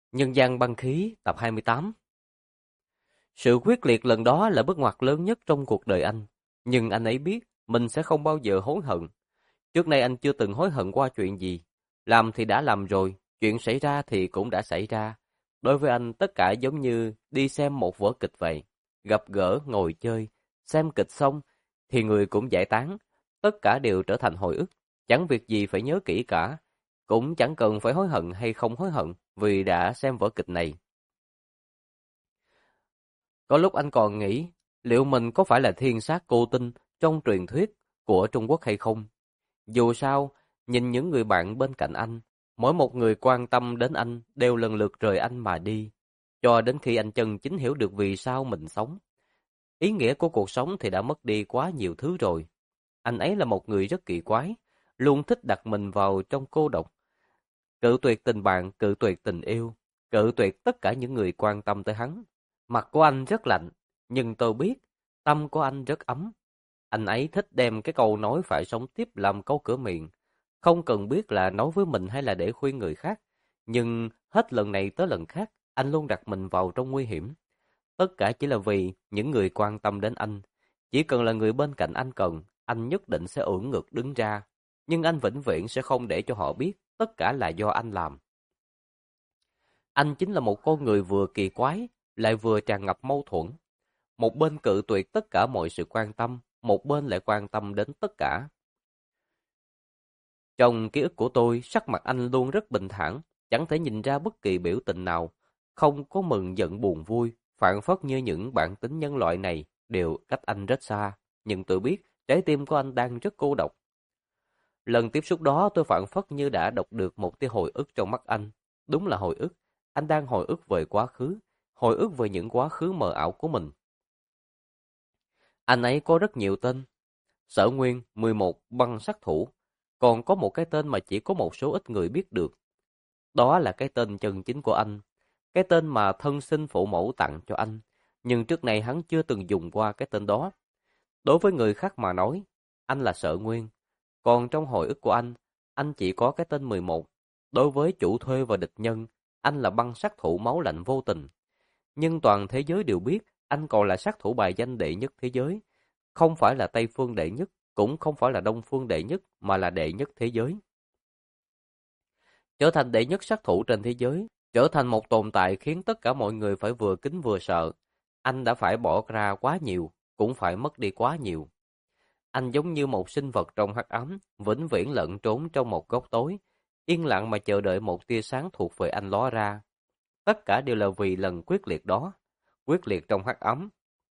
Nhân gian băng khí tập 28. Sự quyết liệt lần đó là bước ngoặt lớn nhất trong cuộc đời anh. Nhưng anh ấy biết mình sẽ không bao giờ hối hận. Trước nay anh chưa từng hối hận qua chuyện gì. Làm thì đã làm rồi, chuyện xảy ra thì cũng đã xảy ra. Đối với anh tất cả giống như đi xem một vở kịch vậy. Gặp gỡ, ngồi chơi, xem kịch xong thì người cũng giải tán. Tất cả đều trở thành hồi ức. Chẳng việc gì phải nhớ kỹ cả. Cũng chẳng cần phải hối hận hay không hối hận vì đã xem vở kịch này. Có lúc anh còn nghĩ, liệu mình có phải là thiên sát cô tinh trong truyền thuyết của Trung Quốc hay không? Dù sao, nhìn những người bạn bên cạnh anh, mỗi một người quan tâm đến anh đều lần lượt rời anh mà đi, cho đến khi anh chân chính hiểu được vì sao mình sống. Ý nghĩa của cuộc sống thì đã mất đi quá nhiều thứ rồi. Anh ấy là một người rất kỳ quái, luôn thích đặt mình vào trong cô độc, cự tuyệt tình bạn, cự tuyệt tình yêu, cự tuyệt tất cả những người quan tâm tới hắn. Mặt của anh rất lạnh, nhưng tôi biết, tâm của anh rất ấm. Anh ấy thích đem cái câu nói phải sống tiếp làm câu cửa miệng. Không cần biết là nói với mình hay là để khuyên người khác. Nhưng hết lần này tới lần khác, anh luôn đặt mình vào trong nguy hiểm. Tất cả chỉ là vì những người quan tâm đến anh. Chỉ cần là người bên cạnh anh cần, anh nhất định sẽ ưỡn ngực đứng ra. Nhưng anh vĩnh viễn sẽ không để cho họ biết tất cả là do anh làm. Anh chính là một con người vừa kỳ quái, lại vừa tràn ngập mâu thuẫn. Một bên cự tuyệt tất cả mọi sự quan tâm, một bên lại quan tâm đến tất cả. Trong ký ức của tôi, sắc mặt anh luôn rất bình thản, chẳng thể nhìn ra bất kỳ biểu tình nào, không có mừng giận buồn vui, phảng phất như những bản tính nhân loại này đều cách anh rất xa, nhưng tôi biết trái tim của anh đang rất cô độc. Lần tiếp xúc đó tôi phảng phất như đã đọc được một tia hồi ức trong mắt anh. Đúng là hồi ức, anh đang hồi ức về quá khứ, hồi ức về những quá khứ mờ ảo của mình. Anh ấy có rất nhiều tên. Sở Nguyên, 11 băng sát thủ. Còn có một cái tên mà chỉ có một số ít người biết được. Đó là cái tên chân chính của anh. Cái tên mà thân sinh phụ mẫu tặng cho anh. Nhưng trước này hắn chưa từng dùng qua cái tên đó. Đối với người khác mà nói, anh là Sở Nguyên. Còn trong hồi ức của anh chỉ có cái tên 11. Đối với chủ thuê và địch nhân, anh là băng sát thủ máu lạnh vô tình. Nhưng toàn thế giới đều biết anh còn là sát thủ bài danh đệ nhất thế giới. Không phải là Tây phương đệ nhất, cũng không phải là Đông phương đệ nhất, mà là đệ nhất thế giới. Trở thành đệ nhất sát thủ trên thế giới, trở thành một tồn tại khiến tất cả mọi người phải vừa kính vừa sợ. Anh đã phải bỏ ra quá nhiều, cũng phải mất đi quá nhiều. Anh giống như một sinh vật trong hắc ám, vĩnh viễn lẫn trốn trong một góc tối, yên lặng mà chờ đợi một tia sáng thuộc về anh ló ra. Tất cả đều là vì lần quyết liệt đó, quyết liệt trong hắc ám.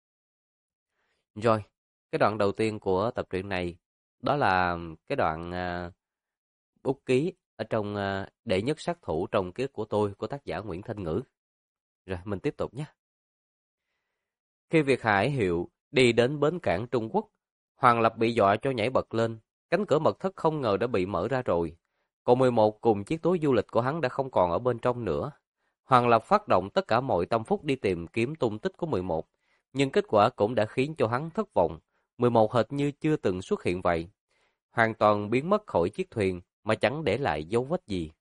Rồi, cái đoạn đầu tiên của tập truyện này, đó là cái đoạn bút ký ở trong đệ nhất sát thủ trong ký ức của tôi, của tác giả Nguyễn Thanh Ngữ. Rồi, mình tiếp tục nhé. Khi Việt Hải Hiệu đi đến bến cảng Trung Quốc, Hoàng Lập bị dọa cho nhảy bật lên. Cánh cửa mật thất không ngờ đã bị mở ra rồi. Còn 11 cùng chiếc túi du lịch của hắn đã không còn ở bên trong nữa. Hoàng Lập phát động tất cả mọi tâm phúc đi tìm kiếm tung tích của 11. Nhưng kết quả cũng đã khiến cho hắn thất vọng. 11 hệt như chưa từng xuất hiện vậy. Hoàn toàn biến mất khỏi chiếc thuyền mà chẳng để lại dấu vết gì.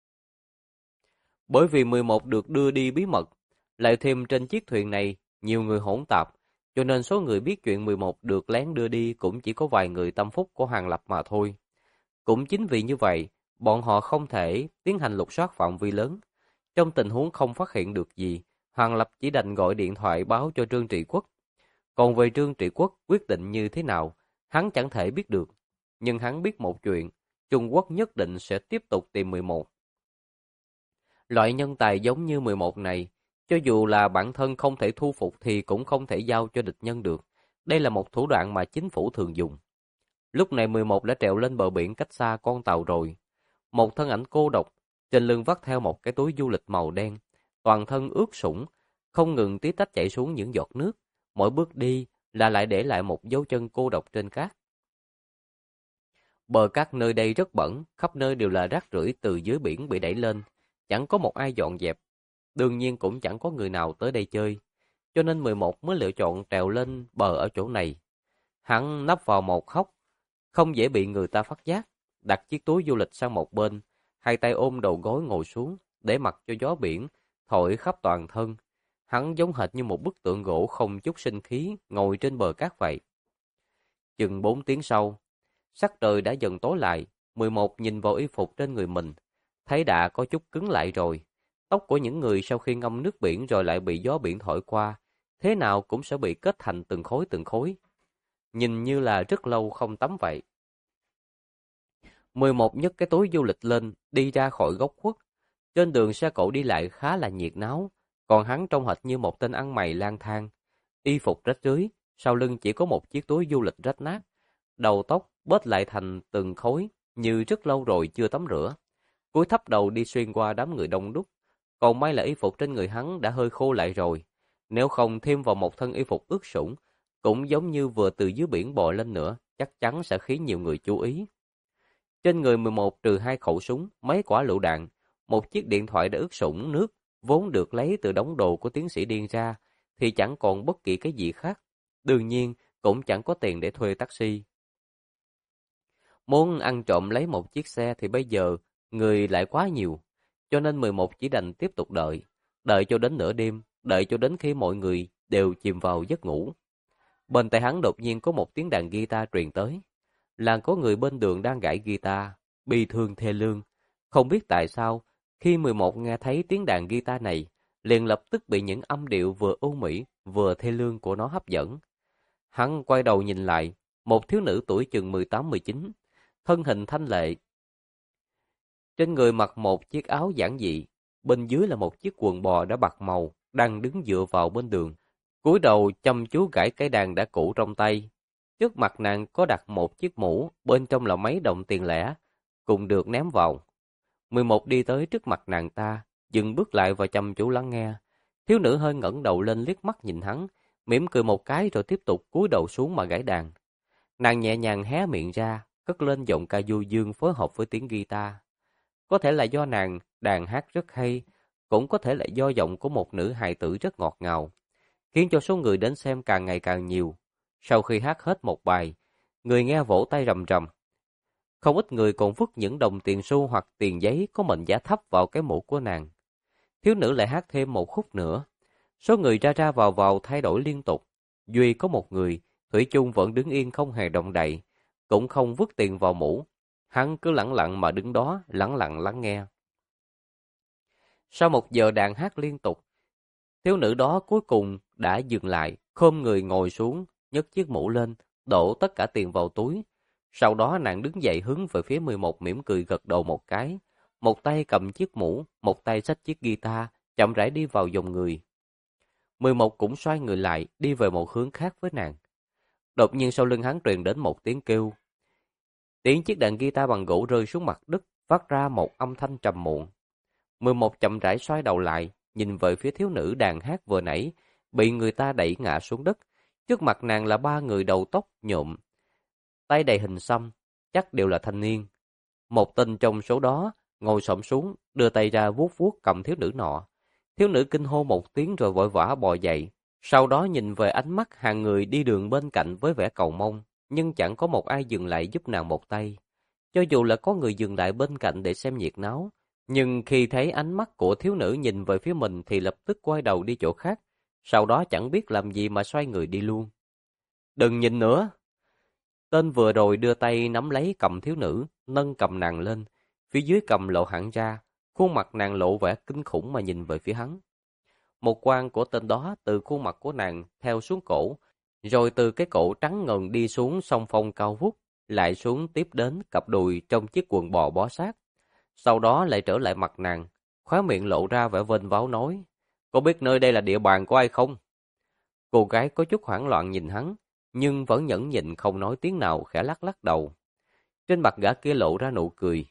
Bởi vì 11 được đưa đi bí mật, lại thêm trên chiếc thuyền này nhiều người hỗn tạp, cho nên số người biết chuyện 11 được lén đưa đi cũng chỉ có vài người tâm phúc của Hoàng Lập mà thôi. Cũng chính vì như vậy, bọn họ không thể tiến hành lục soát phạm vi lớn. Trong tình huống không phát hiện được gì, Hoàng Lập chỉ đành gọi điện thoại báo cho Trương Trị Quốc. Còn về Trương Trị Quốc quyết định như thế nào, hắn chẳng thể biết được. Nhưng hắn biết một chuyện, Trung Quốc nhất định sẽ tiếp tục tìm 11. Loại nhân tài giống như 11 này, cho dù là bản thân không thể thu phục thì cũng không thể giao cho địch nhân được. Đây là một thủ đoạn mà chính phủ thường dùng. Lúc này 11 đã trèo lên bờ biển cách xa con tàu rồi. Một thân ảnh cô độc, trên lưng vắt theo một cái túi du lịch màu đen, toàn thân ướt sũng, không ngừng tí tách chảy xuống những giọt nước. Mỗi bước đi là lại để lại một dấu chân cô độc trên cát. Bờ cát nơi đây rất bẩn, khắp nơi đều là rác rưởi từ dưới biển bị đẩy lên, chẳng có một ai dọn dẹp. Đương nhiên cũng chẳng có người nào tới đây chơi, cho nên 11 mới lựa chọn trèo lên bờ ở chỗ này. Hắn nấp vào một hốc, không dễ bị người ta phát giác, đặt chiếc túi du lịch sang một bên, hai tay ôm đầu gối ngồi xuống, để mặc cho gió biển thổi khắp toàn thân. Hắn giống hệt như một bức tượng gỗ không chút sinh khí ngồi trên bờ cát vậy. Chừng 4 tiếng sau, sắc trời đã dần tối lại. 11 nhìn vào y phục trên người mình, thấy đã có chút cứng lại rồi. Tóc của những người sau khi ngâm nước biển rồi lại bị gió biển thổi qua, thế nào cũng sẽ bị kết thành từng khối, nhìn như là rất lâu không tắm vậy. 11 nhấc cái túi du lịch lên, đi ra khỏi góc khuất. Trên đường xe cộ đi lại khá là nhiệt náo, còn hắn trông hệt như một tên ăn mày lang thang. Y phục rách rưới, sau lưng chỉ có một chiếc túi du lịch rách nát, đầu tóc bết lại thành từng khối, như rất lâu rồi chưa tắm rửa. Cúi thấp đầu đi xuyên qua đám người đông đúc, còn may là y phục trên người hắn đã hơi khô lại rồi. Nếu không thêm vào một thân y phục ướt sũng, cũng giống như vừa từ dưới biển bò lên nữa, chắc chắn sẽ khiến nhiều người chú ý. Trên người 11 trừ 2 khẩu súng, mấy quả lựu đạn, một chiếc điện thoại đã ướt sũng nước, vốn được lấy từ đống đồ của tiến sĩ điên ra, thì chẳng còn bất kỳ cái gì khác. Đương nhiên, cũng chẳng có tiền để thuê taxi. Muốn ăn trộm lấy một chiếc xe thì bây giờ người lại quá nhiều, cho nên 11 chỉ đành tiếp tục đợi, đợi cho đến nửa đêm, đợi cho đến khi mọi người đều chìm vào giấc ngủ. Bên tai hắn đột nhiên có một tiếng đàn guitar truyền tới. Là có người bên đường đang gảy guitar, bi thương thê lương. Không biết tại sao, khi 11 nghe thấy tiếng đàn guitar này, liền lập tức bị những âm điệu vừa ưu mỹ, vừa thê lương của nó hấp dẫn. Hắn quay đầu nhìn lại, một thiếu nữ tuổi chừng 18-19, thân hình thanh lệ. Trên người mặc một chiếc áo giản dị, bên dưới là một chiếc quần bò đã bạc màu, đang đứng dựa vào bên đường. Cúi đầu chăm chú gảy cái đàn đã cũ trong tay. Trước mặt nàng có đặt một chiếc mũ, bên trong là mấy đồng tiền lẻ, cùng được ném vào. 11 đi tới trước mặt nàng ta, dừng bước lại và chăm chú lắng nghe. Thiếu nữ hơi ngẩng đầu lên liếc mắt nhìn hắn, mỉm cười một cái rồi tiếp tục cúi đầu xuống mà gảy đàn. Nàng nhẹ nhàng hé miệng ra, cất lên giọng ca du dương phối hợp với tiếng guitar. Có thể là do nàng đàn hát rất hay, cũng có thể là do giọng của một nữ hài tử rất ngọt ngào, khiến cho số người đến xem càng ngày càng nhiều. Sau khi hát hết một bài, người nghe vỗ tay rầm rầm. Không ít người còn vứt những đồng tiền xu hoặc tiền giấy có mệnh giá thấp vào cái mũ của nàng. Thiếu nữ lại hát thêm một khúc nữa. Số người ra ra vào thay đổi liên tục. Duy có một người, thủy chung vẫn đứng yên không hề động đậy, cũng không vứt tiền vào mũ. Hắn cứ lặng lặng mà đứng đó, lặng lặng lắng nghe. Sau 1 giờ đàn hát liên tục, thiếu nữ đó cuối cùng đã dừng lại, khom người ngồi xuống, nhấc chiếc mũ lên, đổ tất cả tiền vào túi. Sau đó nàng đứng dậy hướng về phía 11 mỉm cười gật đầu một cái. Một tay cầm chiếc mũ, một tay xách chiếc guitar, chậm rãi đi vào dòng người. 11 cũng xoay người lại, đi về một hướng khác với nàng. Đột nhiên sau lưng hắn truyền đến một tiếng kêu. Tiếng chiếc đàn guitar bằng gỗ rơi xuống mặt đất, phát ra một âm thanh trầm muộn. 11 chậm rãi xoay đầu lại, nhìn về phía thiếu nữ đàn hát vừa nãy, bị người ta đẩy ngã xuống đất. Trước mặt nàng là 3 người đầu tóc nhuộm, tay đầy hình xăm, chắc đều là thanh niên. Một tên trong số đó ngồi xổm xuống, đưa tay ra vuốt vuốt cầm thiếu nữ nọ. Thiếu nữ kinh hô một tiếng rồi vội vã bò dậy, sau đó nhìn về ánh mắt hàng người đi đường bên cạnh với vẻ cầu mong, nhưng chẳng có một ai dừng lại giúp nàng một tay. Cho dù là có người dừng lại bên cạnh để xem nhiệt náo, nhưng khi thấy ánh mắt của thiếu nữ nhìn về phía mình thì lập tức quay đầu đi chỗ khác, sau đó chẳng biết làm gì mà xoay người đi luôn. Đừng nhìn nữa! Tên vừa rồi đưa tay nắm lấy cầm thiếu nữ, nâng cầm nàng lên, phía dưới cầm lộ hẳn ra, khuôn mặt nàng lộ vẻ kinh khủng mà nhìn về phía hắn. Một quang của tên đó từ khuôn mặt của nàng theo xuống cổ, rồi từ cái cổ trắng ngần đi xuống song phong cao vút, lại xuống tiếp đến cặp đùi trong chiếc quần bò bó sát. Sau đó lại trở lại mặt nàng, khóe miệng lộ ra vẻ vênh váo nói, có biết nơi đây là địa bàn của ai không? Cô gái có chút hoảng loạn nhìn hắn, nhưng vẫn nhẫn nhịn không nói tiếng nào, khẽ lắc lắc đầu. Trên mặt gã kia lộ ra nụ cười.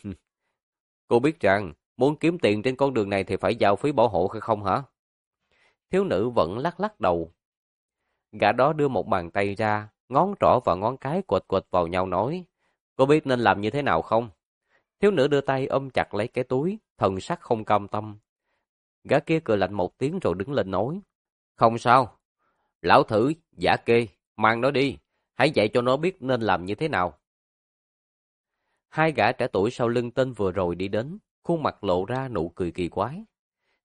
Cô biết rằng, muốn kiếm tiền trên con đường này thì phải giao phí bảo hộ hay không hả? Thiếu nữ vẫn lắc lắc đầu. Gã đó đưa một bàn tay ra, ngón trỏ và ngón cái quệt quệt vào nhau nói, cô biết nên làm như thế nào không? Thiếu nữ đưa tay ôm chặt lấy cái túi, thần sắc không cam tâm. Gã kia cười lạnh một tiếng rồi đứng lên nói, không sao, lão thử, giả kê, mang nó đi, hãy dạy cho nó biết nên làm như thế nào. Hai gã trẻ tuổi sau lưng tên vừa rồi đi đến, khuôn mặt lộ ra nụ cười kỳ quái.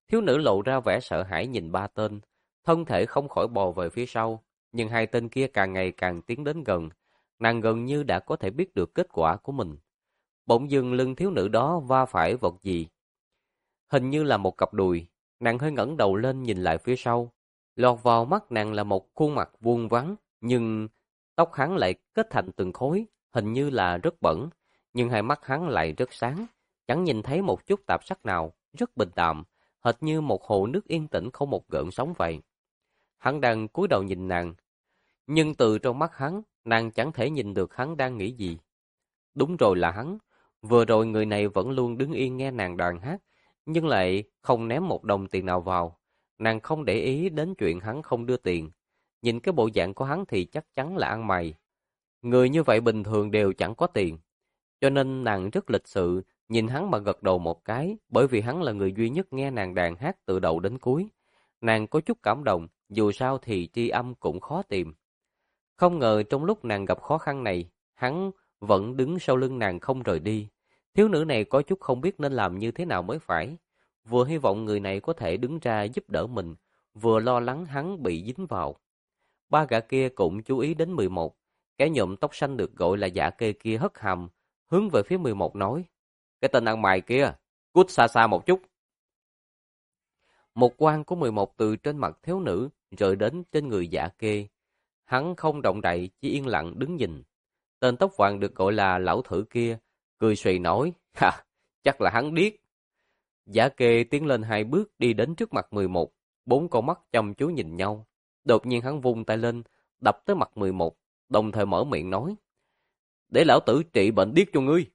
Thiếu nữ lộ ra vẻ sợ hãi nhìn ba tên, thân thể không khỏi bò về phía sau, nhưng hai tên kia càng ngày càng tiến đến gần, nàng gần như đã có thể biết được kết quả của mình. Bỗng dưng lưng thiếu nữ đó va phải vật gì, hình như là một cặp đùi, nàng hơi ngẩng đầu lên nhìn lại phía sau. Lọt vào mắt nàng là một khuôn mặt vuông vắn, nhưng tóc hắn lại kết thành từng khối, hình như là rất bẩn, nhưng hai mắt hắn lại rất sáng, chẳng nhìn thấy một chút tạp sắc nào, rất bình đạm, hệt như một hồ nước yên tĩnh không một gợn sóng vậy. Hắn đang cúi đầu nhìn nàng, nhưng từ trong mắt hắn, nàng chẳng thể nhìn được hắn đang nghĩ gì. Đúng rồi là hắn, vừa rồi người này vẫn luôn đứng yên nghe nàng đàn hát, nhưng lại không ném một đồng tiền nào vào. Nàng không để ý đến chuyện hắn không đưa tiền. Nhìn cái bộ dạng của hắn thì chắc chắn là ăn mày. Người như vậy bình thường đều chẳng có tiền. Cho nên nàng rất lịch sự, nhìn hắn mà gật đầu một cái, bởi vì hắn là người duy nhất nghe nàng đàn hát từ đầu đến cuối. Nàng có chút cảm động, dù sao thì tri âm cũng khó tìm. Không ngờ trong lúc nàng gặp khó khăn này, hắn vẫn đứng sau lưng nàng không rời đi. Thiếu nữ này có chút không biết nên làm như thế nào mới phải. Vừa hy vọng người này có thể đứng ra giúp đỡ mình, vừa lo lắng hắn bị dính vào. Ba gã kia cũng chú ý đến 11. Kẻ nhuộm tóc xanh được gọi là Dạ Kê kia hất hàm, hướng về phía 11 nói. Cái tên ăn mày kia, cút xa xa một chút. Một quan của 11 từ trên mặt thiếu nữ rơi đến trên người Dạ Kê. Hắn không động đậy, chỉ yên lặng đứng nhìn. Tên tóc vàng được gọi là lão thử kia, cười suy nói, ha, chắc là hắn điếc. Giả Kê tiến lên 2 bước đi đến trước mặt 11, 4 con mắt chăm chú nhìn nhau. Đột nhiên hắn vung tay lên, đập tới mặt 11, đồng thời mở miệng nói, để lão tử trị bệnh điếc cho ngươi.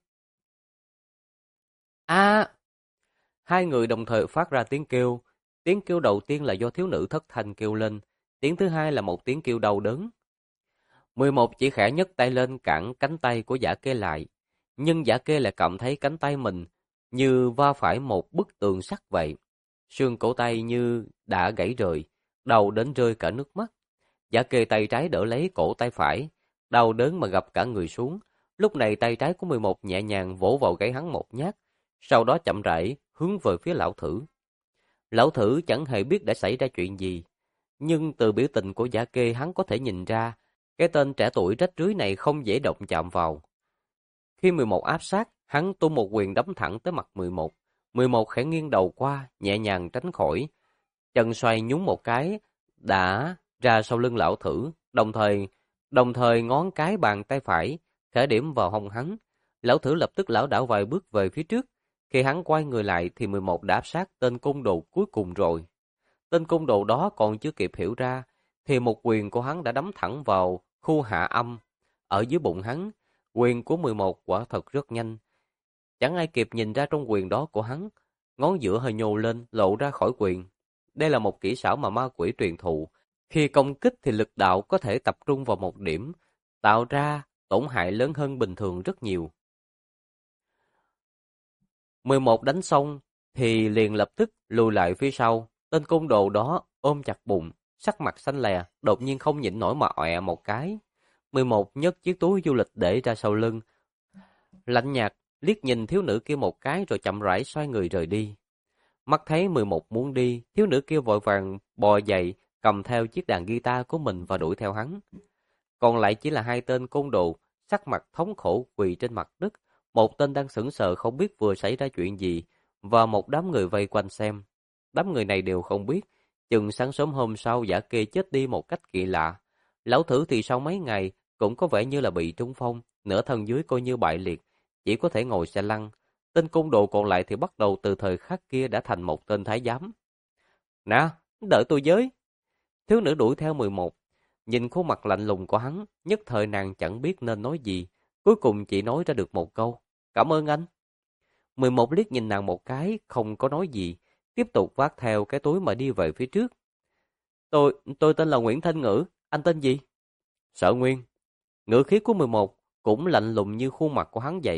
A! Hai người đồng thời phát ra tiếng kêu đầu tiên là do thiếu nữ thất thanh kêu lên, tiếng thứ hai là một tiếng kêu đau đớn. 11 chỉ khẽ nhấc tay lên cản cánh tay của Giả Kê lại, nhưng Giả Kê lại cảm thấy cánh tay mình như va phải một bức tường sắt vậy. Xương cổ tay như đã gãy rời, đau đến rơi cả nước mắt. Giả Kê tay trái đỡ lấy cổ tay phải, đau đớn mà gập cả người xuống. Lúc này tay trái của 11 nhẹ nhàng vỗ vào gáy hắn một nhát, sau đó chậm rãi hướng về phía lão thử. Lão thử chẳng hề biết đã xảy ra chuyện gì, nhưng từ biểu tình của Giả Kê hắn có thể nhìn ra, cái tên trẻ tuổi rách rưới này không dễ động chạm vào. Khi 11 áp sát, hắn tung một quyền đấm thẳng tới mặt 11. 11 khẽ nghiêng đầu qua, nhẹ nhàng tránh khỏi. Chân xoay nhún một cái, đã ra sau lưng lão thử, đồng thời ngón cái bàn tay phải, khẽ điểm vào hông hắn. Lão thử lập tức lảo đảo vài bước về phía trước. Khi hắn quay người lại thì 11 đã áp sát tên côn đồ cuối cùng rồi. Tên côn đồ đó còn chưa kịp hiểu ra, thì một quyền của hắn đã đấm thẳng vào khu hạ âm ở dưới bụng hắn. Quyền của 11 quả thật rất nhanh. Chẳng ai kịp nhìn ra trong quyền đó của hắn, ngón giữa hơi nhô lên, lộ ra khỏi quyền. Đây là một kỹ xảo mà ma quỷ truyền thụ. Khi công kích thì lực đạo có thể tập trung vào một điểm, tạo ra tổn hại lớn hơn bình thường rất nhiều. 11 đánh xong thì liền lập tức lùi lại phía sau. Tên côn đồ đó ôm chặt bụng, sắc mặt xanh lè, đột nhiên không nhịn nổi mà ọe một cái. 11 nhấc chiếc túi du lịch để ra sau lưng, lạnh nhạt liếc nhìn thiếu nữ kia một cái rồi chậm rãi xoay người rời đi. Mắt thấy 11 muốn đi, thiếu nữ kia vội vàng bò dậy, cầm theo chiếc đàn guitar của mình và đuổi theo hắn. Còn lại chỉ là hai tên côn đồ, sắc mặt thống khổ quỳ trên mặt đất, một tên đang sững sờ không biết vừa xảy ra chuyện gì, và một đám người vây quanh xem. Đám người này đều không biết, chừng sáng sớm hôm sau Giả Kê chết đi một cách kỳ lạ. Lão thử thì sau mấy ngày cũng có vẻ như là bị trúng phong, nửa thân dưới coi như bại liệt, chỉ có thể ngồi xe lăn. Tên côn đồ còn lại thì bắt đầu từ thời khắc kia đã thành một tên thái giám. Nè, đợi tôi với. Thiếu nữ đuổi theo 11, nhìn khuôn mặt lạnh lùng của hắn, nhất thời nàng chẳng biết nên nói gì, cuối cùng chỉ nói ra được một câu, cảm ơn anh. 11 liếc nhìn nàng một cái, không có nói gì, tiếp tục vác theo cái túi mà đi về phía trước. Tôi tên là Nguyễn Thanh Ngữ, anh tên gì? Sở Nguyên. Ngữ khí của 11 cũng lạnh lùng như khuôn mặt của hắn vậy.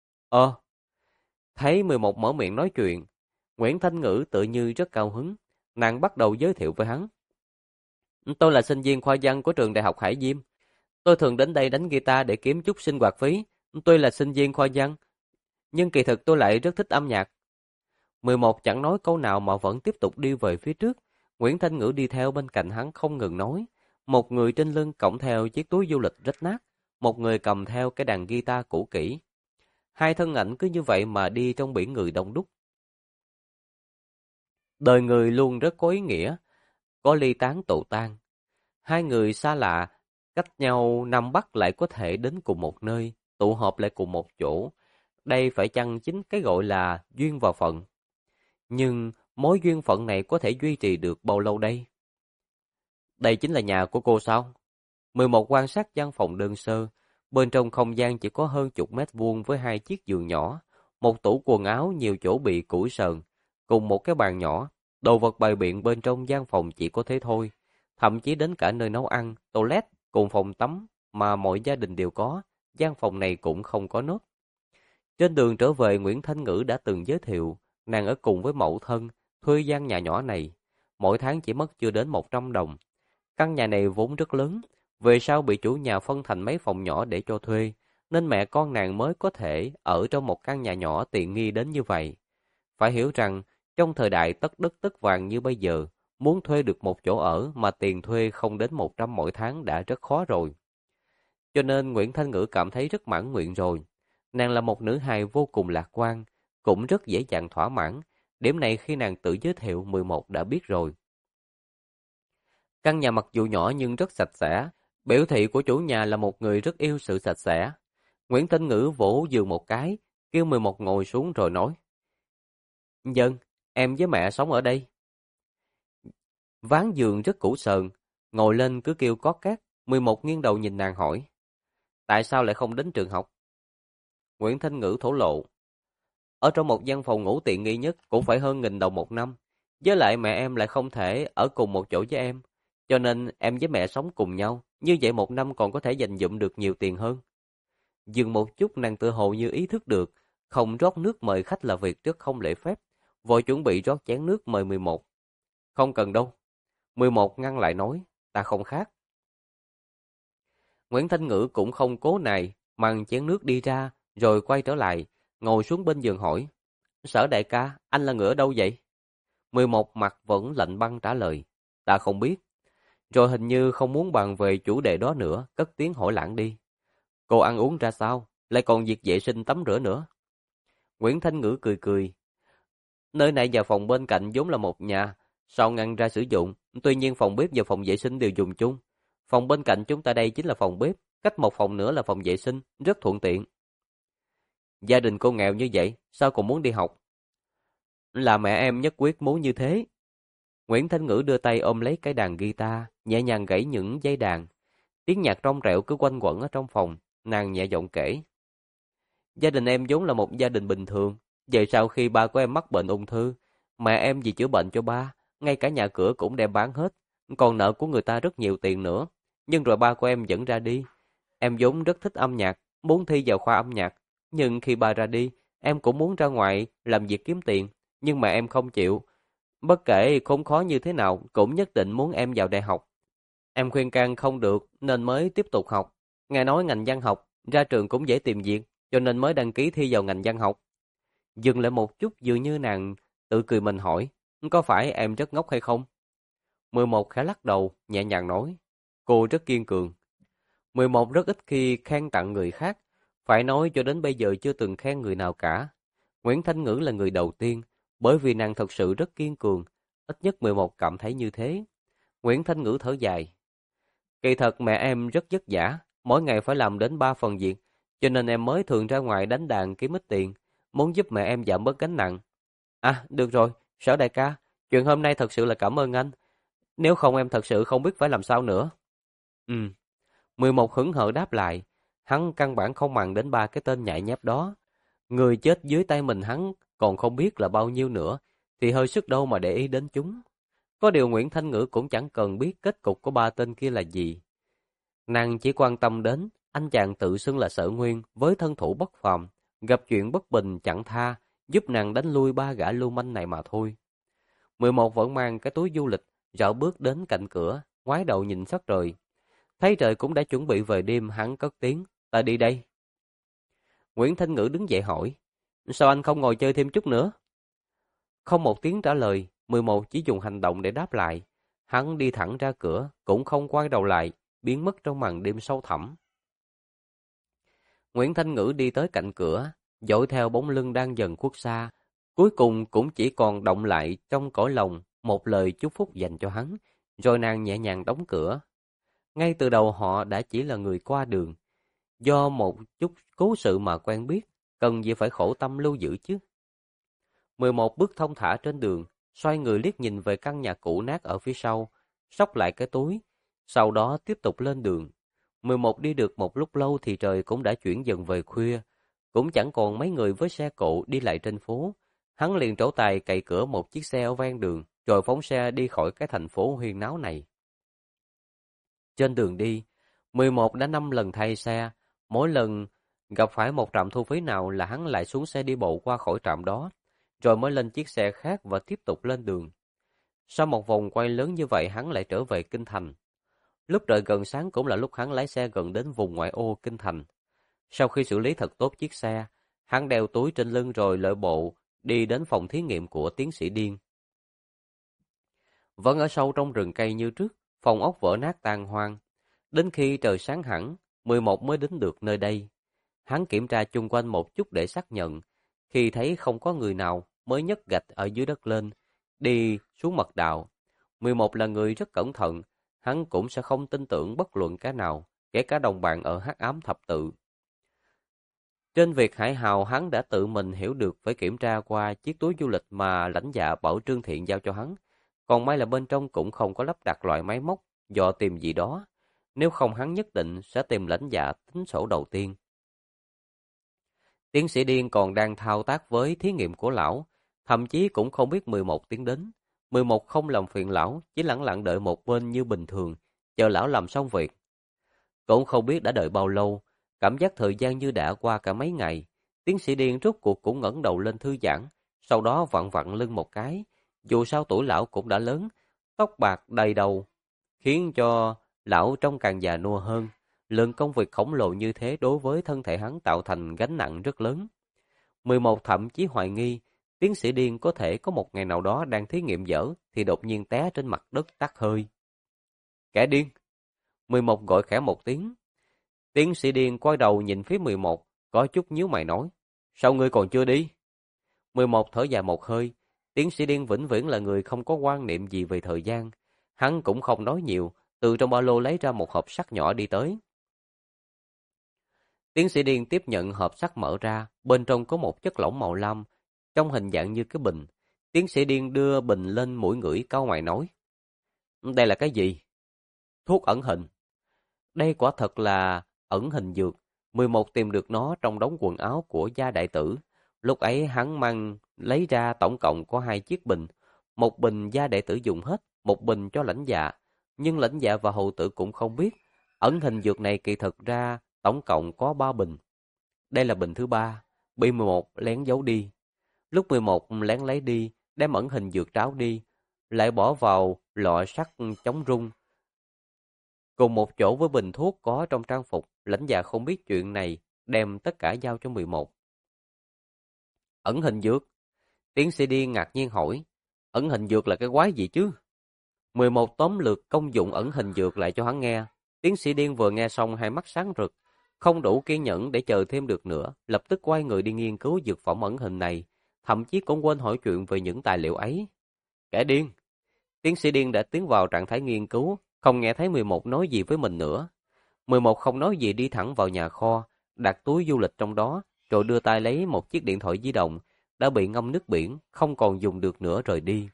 Thấy 11 mở miệng nói chuyện, Nguyễn Thanh Ngữ tự như rất cao hứng, nàng bắt đầu giới thiệu với hắn. Tôi là sinh viên khoa văn của trường Đại học Hải Diêm. Tôi thường đến đây đánh guitar để kiếm chút sinh hoạt phí. Tôi là sinh viên khoa văn, nhưng kỳ thực tôi lại rất thích âm nhạc. 11 chẳng nói câu nào mà vẫn tiếp tục đi về phía trước. Nguyễn Thanh Ngữ đi theo bên cạnh hắn không ngừng nói. Một người trên lưng cõng theo chiếc túi du lịch rách nát, một người cầm theo cái đàn guitar cũ kỹ. Hai thân ảnh cứ như vậy mà đi trong biển người đông đúc. Đời người luôn rất có ý nghĩa, có ly tán tụ tan. Hai người xa lạ, cách nhau Nam Bắc lại có thể đến cùng một nơi, tụ họp lại cùng một chỗ. Đây phải chăng chính cái gọi là duyên và phận. Nhưng mối duyên phận này có thể duy trì được bao lâu đây? Đây chính là nhà của cô sao? 11 quan sát gian phòng đơn sơ. Bên trong không gian chỉ có hơn chục mét vuông với hai chiếc giường nhỏ, một tủ quần áo nhiều chỗ bị củi sờn, cùng một cái bàn nhỏ. Đồ vật bày biện bên trong gian phòng chỉ có thế thôi. Thậm chí đến cả nơi nấu ăn, toilet cùng phòng tắm mà mọi gia đình đều có, gian phòng này cũng không có nốt. Trên đường trở về, Nguyễn Thanh Ngữ đã từng giới thiệu, nàng ở cùng với mẫu thân, thuê gian nhà nhỏ này. Mỗi tháng chỉ mất chưa đến 100 đồng. Căn nhà này vốn rất lớn, về sau bị chủ nhà phân thành mấy phòng nhỏ để cho thuê, nên mẹ con nàng mới có thể ở trong một căn nhà nhỏ tiện nghi đến như vậy. Phải hiểu rằng, trong thời đại tất đất tất vàng như bây giờ, muốn thuê được một chỗ ở mà tiền thuê không đến 100 mỗi tháng đã rất khó rồi. Cho nên Nguyễn Thanh Ngữ cảm thấy rất mãn nguyện rồi. Nàng là một nữ hài vô cùng lạc quan, cũng rất dễ dàng thỏa mãn. Điểm này khi nàng tự giới thiệu 11 đã biết rồi. Căn nhà mặc dù nhỏ nhưng rất sạch sẽ, biểu thị của chủ nhà là một người rất yêu sự sạch sẽ. Nguyễn Thanh Ngữ vỗ giường một cái, kêu 11 ngồi xuống rồi nói. Dân, em với mẹ sống ở đây. Ván giường rất cũ sờn, ngồi lên cứ kêu cót két. 11 nghiêng đầu nhìn nàng hỏi. Tại sao lại không đến trường học? Nguyễn Thanh Ngữ thổ lộ. Ở trong một gian phòng ngủ tiện nghi nhất cũng phải hơn 1.000 đồng một năm. Với lại mẹ em lại không thể ở cùng một chỗ với em. Cho nên em với mẹ sống cùng nhau. Như vậy một năm còn có thể dành dụm được nhiều tiền hơn. Dừng một chút, nàng tự hồ như ý thức được. Không rót nước mời khách là việc rất không lễ phép. Vội chuẩn bị rót chén nước mời 11. Không cần đâu. 11 ngăn lại nói. Ta không khát. Nguyễn Thanh Ngữ cũng không cố nài, mang chén nước đi ra, rồi quay trở lại, ngồi xuống bên giường hỏi. Sở đại ca, anh là người ở đâu vậy? 11 mặt vẫn lạnh băng trả lời. Ta không biết. Rồi hình như không muốn bàn về chủ đề đó nữa, cất tiếng hỏi lãng đi. Cô ăn uống ra sao? Lại còn việc vệ sinh tắm rửa nữa. Nguyễn Thanh Ngữ cười cười. Nơi này và phòng bên cạnh vốn là một nhà, sau ngăn ra sử dụng. Tuy nhiên phòng bếp và phòng vệ sinh đều dùng chung. Phòng bên cạnh chúng ta đây chính là phòng bếp, cách một phòng nữa là phòng vệ sinh, rất thuận tiện. Gia đình cô nghèo như vậy, sao còn muốn đi học? Là mẹ em nhất quyết muốn như thế. Nguyễn Thanh Ngữ đưa tay ôm lấy cái đàn guitar, nhẹ nhàng gảy những dây đàn. Tiếng nhạc trong trẻo cứ quanh quẩn ở trong phòng, nàng nhẹ giọng kể. Gia đình em vốn là một gia đình bình thường, về sau khi ba của em mắc bệnh ung thư, mẹ em vì chữa bệnh cho ba, ngay cả nhà cửa cũng đem bán hết, còn nợ của người ta rất nhiều tiền nữa. Nhưng rồi ba của em dẫn ra đi. Em vốn rất thích âm nhạc, muốn thi vào khoa âm nhạc. Nhưng khi ba ra đi, em cũng muốn ra ngoài làm việc kiếm tiền. Nhưng mà em không chịu. Bất kể khốn khó như thế nào, cũng nhất định muốn em vào đại học. Em khuyên can không được nên mới tiếp tục học. Nghe nói ngành văn học, ra trường cũng dễ tìm việc, cho nên mới đăng ký thi vào ngành văn học. Dừng lại một chút dường như nàng tự cười mình hỏi, có phải em rất ngốc hay không? 11 khẽ lắc đầu, nhẹ nhàng nói, cô rất kiên cường. 11 rất ít khi khen tặng người khác, phải nói cho đến bây giờ chưa từng khen người nào cả. Nguyễn Thanh Ngữ là người đầu tiên, bởi vì nàng thật sự rất kiên cường, ít nhất 11 cảm thấy như thế. Nguyễn Thanh Ngữ thở dài. Kỳ thật mẹ em rất vất vả, mỗi ngày phải làm đến 3 phần việc, cho nên em mới thường ra ngoài đánh đàn kiếm ít tiền, muốn giúp mẹ em giảm bớt gánh nặng. À, được rồi, Sở đại ca, chuyện hôm nay thật sự là cảm ơn anh. Nếu không em thật sự không biết phải làm sao nữa. 11 hững hờ đáp lại, hắn căn bản không màng đến ba cái tên nhại nhép đó. Người chết dưới tay mình hắn còn không biết là bao nhiêu nữa, thì hơi sức đâu mà để ý đến chúng. Có điều Nguyễn Thanh Ngữ cũng chẳng cần biết kết cục của ba tên kia là gì. Nàng chỉ quan tâm đến anh chàng tự xưng là Sở Nguyên với thân thủ bất phàm, gặp chuyện bất bình chẳng tha, giúp nàng đánh lui ba gã lưu manh này mà thôi. 11 vẫn mang cái túi du lịch, rảo bước đến cạnh cửa, ngoái đầu nhìn sắc trời. Thấy trời cũng đã chuẩn bị về đêm, hắn cất tiếng, ta đi đây. Nguyễn Thanh Ngữ đứng dậy hỏi, sao anh không ngồi chơi thêm chút nữa? Không một tiếng trả lời, 11 chỉ dùng hành động để đáp lại. Hắn đi thẳng ra cửa, cũng không quay đầu lại, biến mất trong màn đêm sâu thẳm. Nguyễn Thanh Ngữ đi tới cạnh cửa, dõi theo bóng lưng đang dần khuất xa. Cuối cùng cũng chỉ còn động lại trong cõi lòng một lời chúc phúc dành cho hắn, rồi nàng nhẹ nhàng đóng cửa. Ngay từ đầu họ đã chỉ là người qua đường, do một chút cố sự mà quen biết, cần gì phải khổ tâm lưu giữ chứ. 11 bước thong thả trên đường, xoay người liếc nhìn về căn nhà cũ nát ở phía sau, xốc lại cái túi, sau đó tiếp tục lên đường. 11 đi được một lúc lâu thì trời cũng đã chuyển dần về khuya, cũng chẳng còn mấy người với xe cộ đi lại trên phố. Hắn liền trổ tài cậy cửa một chiếc xe ở ven đường, rồi phóng xe đi khỏi cái thành phố huyên náo này. Trên đường đi, 11 đã 5 lần thay xe, mỗi lần gặp phải một trạm thu phí nào là hắn lại xuống xe đi bộ qua khỏi trạm đó, rồi mới lên chiếc xe khác và tiếp tục lên đường. Sau một vòng quay lớn như vậy hắn lại trở về Kinh Thành. Lúc trời gần sáng cũng là lúc hắn lái xe gần đến vùng ngoại ô Kinh Thành. Sau khi xử lý thật tốt chiếc xe, hắn đeo túi trên lưng rồi lội bộ đi đến phòng thí nghiệm của tiến sĩ Điên. Vẫn ở sâu trong rừng cây như trước, phòng ốc vỡ nát tàn hoang. Đến khi trời sáng hẳn, 11 mới đến được nơi đây. Hắn kiểm tra chung quanh một chút để xác nhận. Khi thấy không có người nào mới nhấc gạch ở dưới đất lên, đi xuống mật đạo. 11 là người rất cẩn thận, hắn cũng sẽ không tin tưởng bất luận cái nào, kể cả đồng bạn ở Hắc Ám Thập Tự. Trên việc Hải Hào hắn đã tự mình hiểu được phải kiểm tra qua chiếc túi du lịch mà lãnh dạ Bảo Trương Thiện giao cho hắn. Còn may là bên trong cũng không có lắp đặt loại máy móc, dò tìm gì đó. Nếu không hắn nhất định sẽ tìm lãnh dạ tính sổ đầu tiên. Tiến sĩ Điên còn đang thao tác với thí nghiệm của lão, thậm chí cũng không biết 11 tiến đến. 11 không làm phiền lão, chỉ lặng lặng đợi một bên như bình thường, chờ lão làm xong việc. Cũng không biết đã đợi bao lâu, cảm giác thời gian như đã qua cả mấy ngày. Tiến sĩ Điên rốt cuộc cũng ngẩng đầu lên thư giãn, sau đó vặn vặn lưng một cái. Dù sao tuổi lão cũng đã lớn, tóc bạc đầy đầu, khiến cho lão trông càng già nua hơn. Lượng công việc khổng lồ như thế đối với thân thể hắn tạo thành gánh nặng rất lớn. 11 thậm chí hoài nghi, tiến sĩ Điên có thể có một ngày nào đó đang thí nghiệm dở thì đột nhiên té trên mặt đất tắt hơi. Kẻ điên! 11 gọi khẽ một tiếng. Tiến sĩ Điên quay đầu nhìn phía 11, có chút nhíu mày nói, sao ngươi còn chưa đi? 11 thở dài một hơi, tiến sĩ Điên vĩnh viễn là người không có quan niệm gì về thời gian. Hắn cũng không nói nhiều, từ trong ba lô lấy ra một hộp sắt nhỏ đi tới. Tiến sĩ Điên tiếp nhận hộp sắt mở ra, bên trong có một chất lỏng màu lam, trong hình dạng như cái bình. Tiến sĩ Điên đưa bình lên mũi ngửi cau mày nói, đây là cái gì? Thuốc ẩn hình. Đây quả thật là ẩn hình dược. 11 tìm được nó trong đống quần áo của gia đại tử. Lúc ấy hắn mang lấy ra tổng cộng có 2 chiếc bình. Một bình gia đại tử dùng hết, một bình cho lãnh dạ. Nhưng lãnh dạ và hầu tử cũng không biết. Ẩn hình dược này kỳ thực ra tổng cộng có 3 bình. Đây là bình thứ 3, bị 11 lén giấu đi. Lúc 11 lén lấy đi, đem ẩn hình dược tráo đi, lại bỏ vào lọ sắt chống rung. Cùng một chỗ với bình thuốc có trong trang phục, lãnh dạ không biết chuyện này, đem tất cả giao cho 11. Ẩn hình dược? Tiến sĩ Điên ngạc nhiên hỏi, ẩn hình dược là cái quái gì chứ? 11 tóm lược công dụng ẩn hình dược lại cho hắn nghe. Tiến sĩ Điên vừa nghe xong hai mắt sáng rực, không đủ kiên nhẫn để chờ thêm được nữa, lập tức quay người đi nghiên cứu dược phẩm ẩn hình này, thậm chí cũng quên hỏi chuyện về những tài liệu ấy. Kẻ điên! Tiến sĩ Điên đã tiến vào trạng thái nghiên cứu, không nghe thấy 11 nói gì với mình nữa. 11 không nói gì đi thẳng vào nhà kho, đặt túi du lịch trong đó, rồi đưa tay lấy một chiếc điện thoại di động, đã bị ngâm nước biển, không còn dùng được nữa rời đi.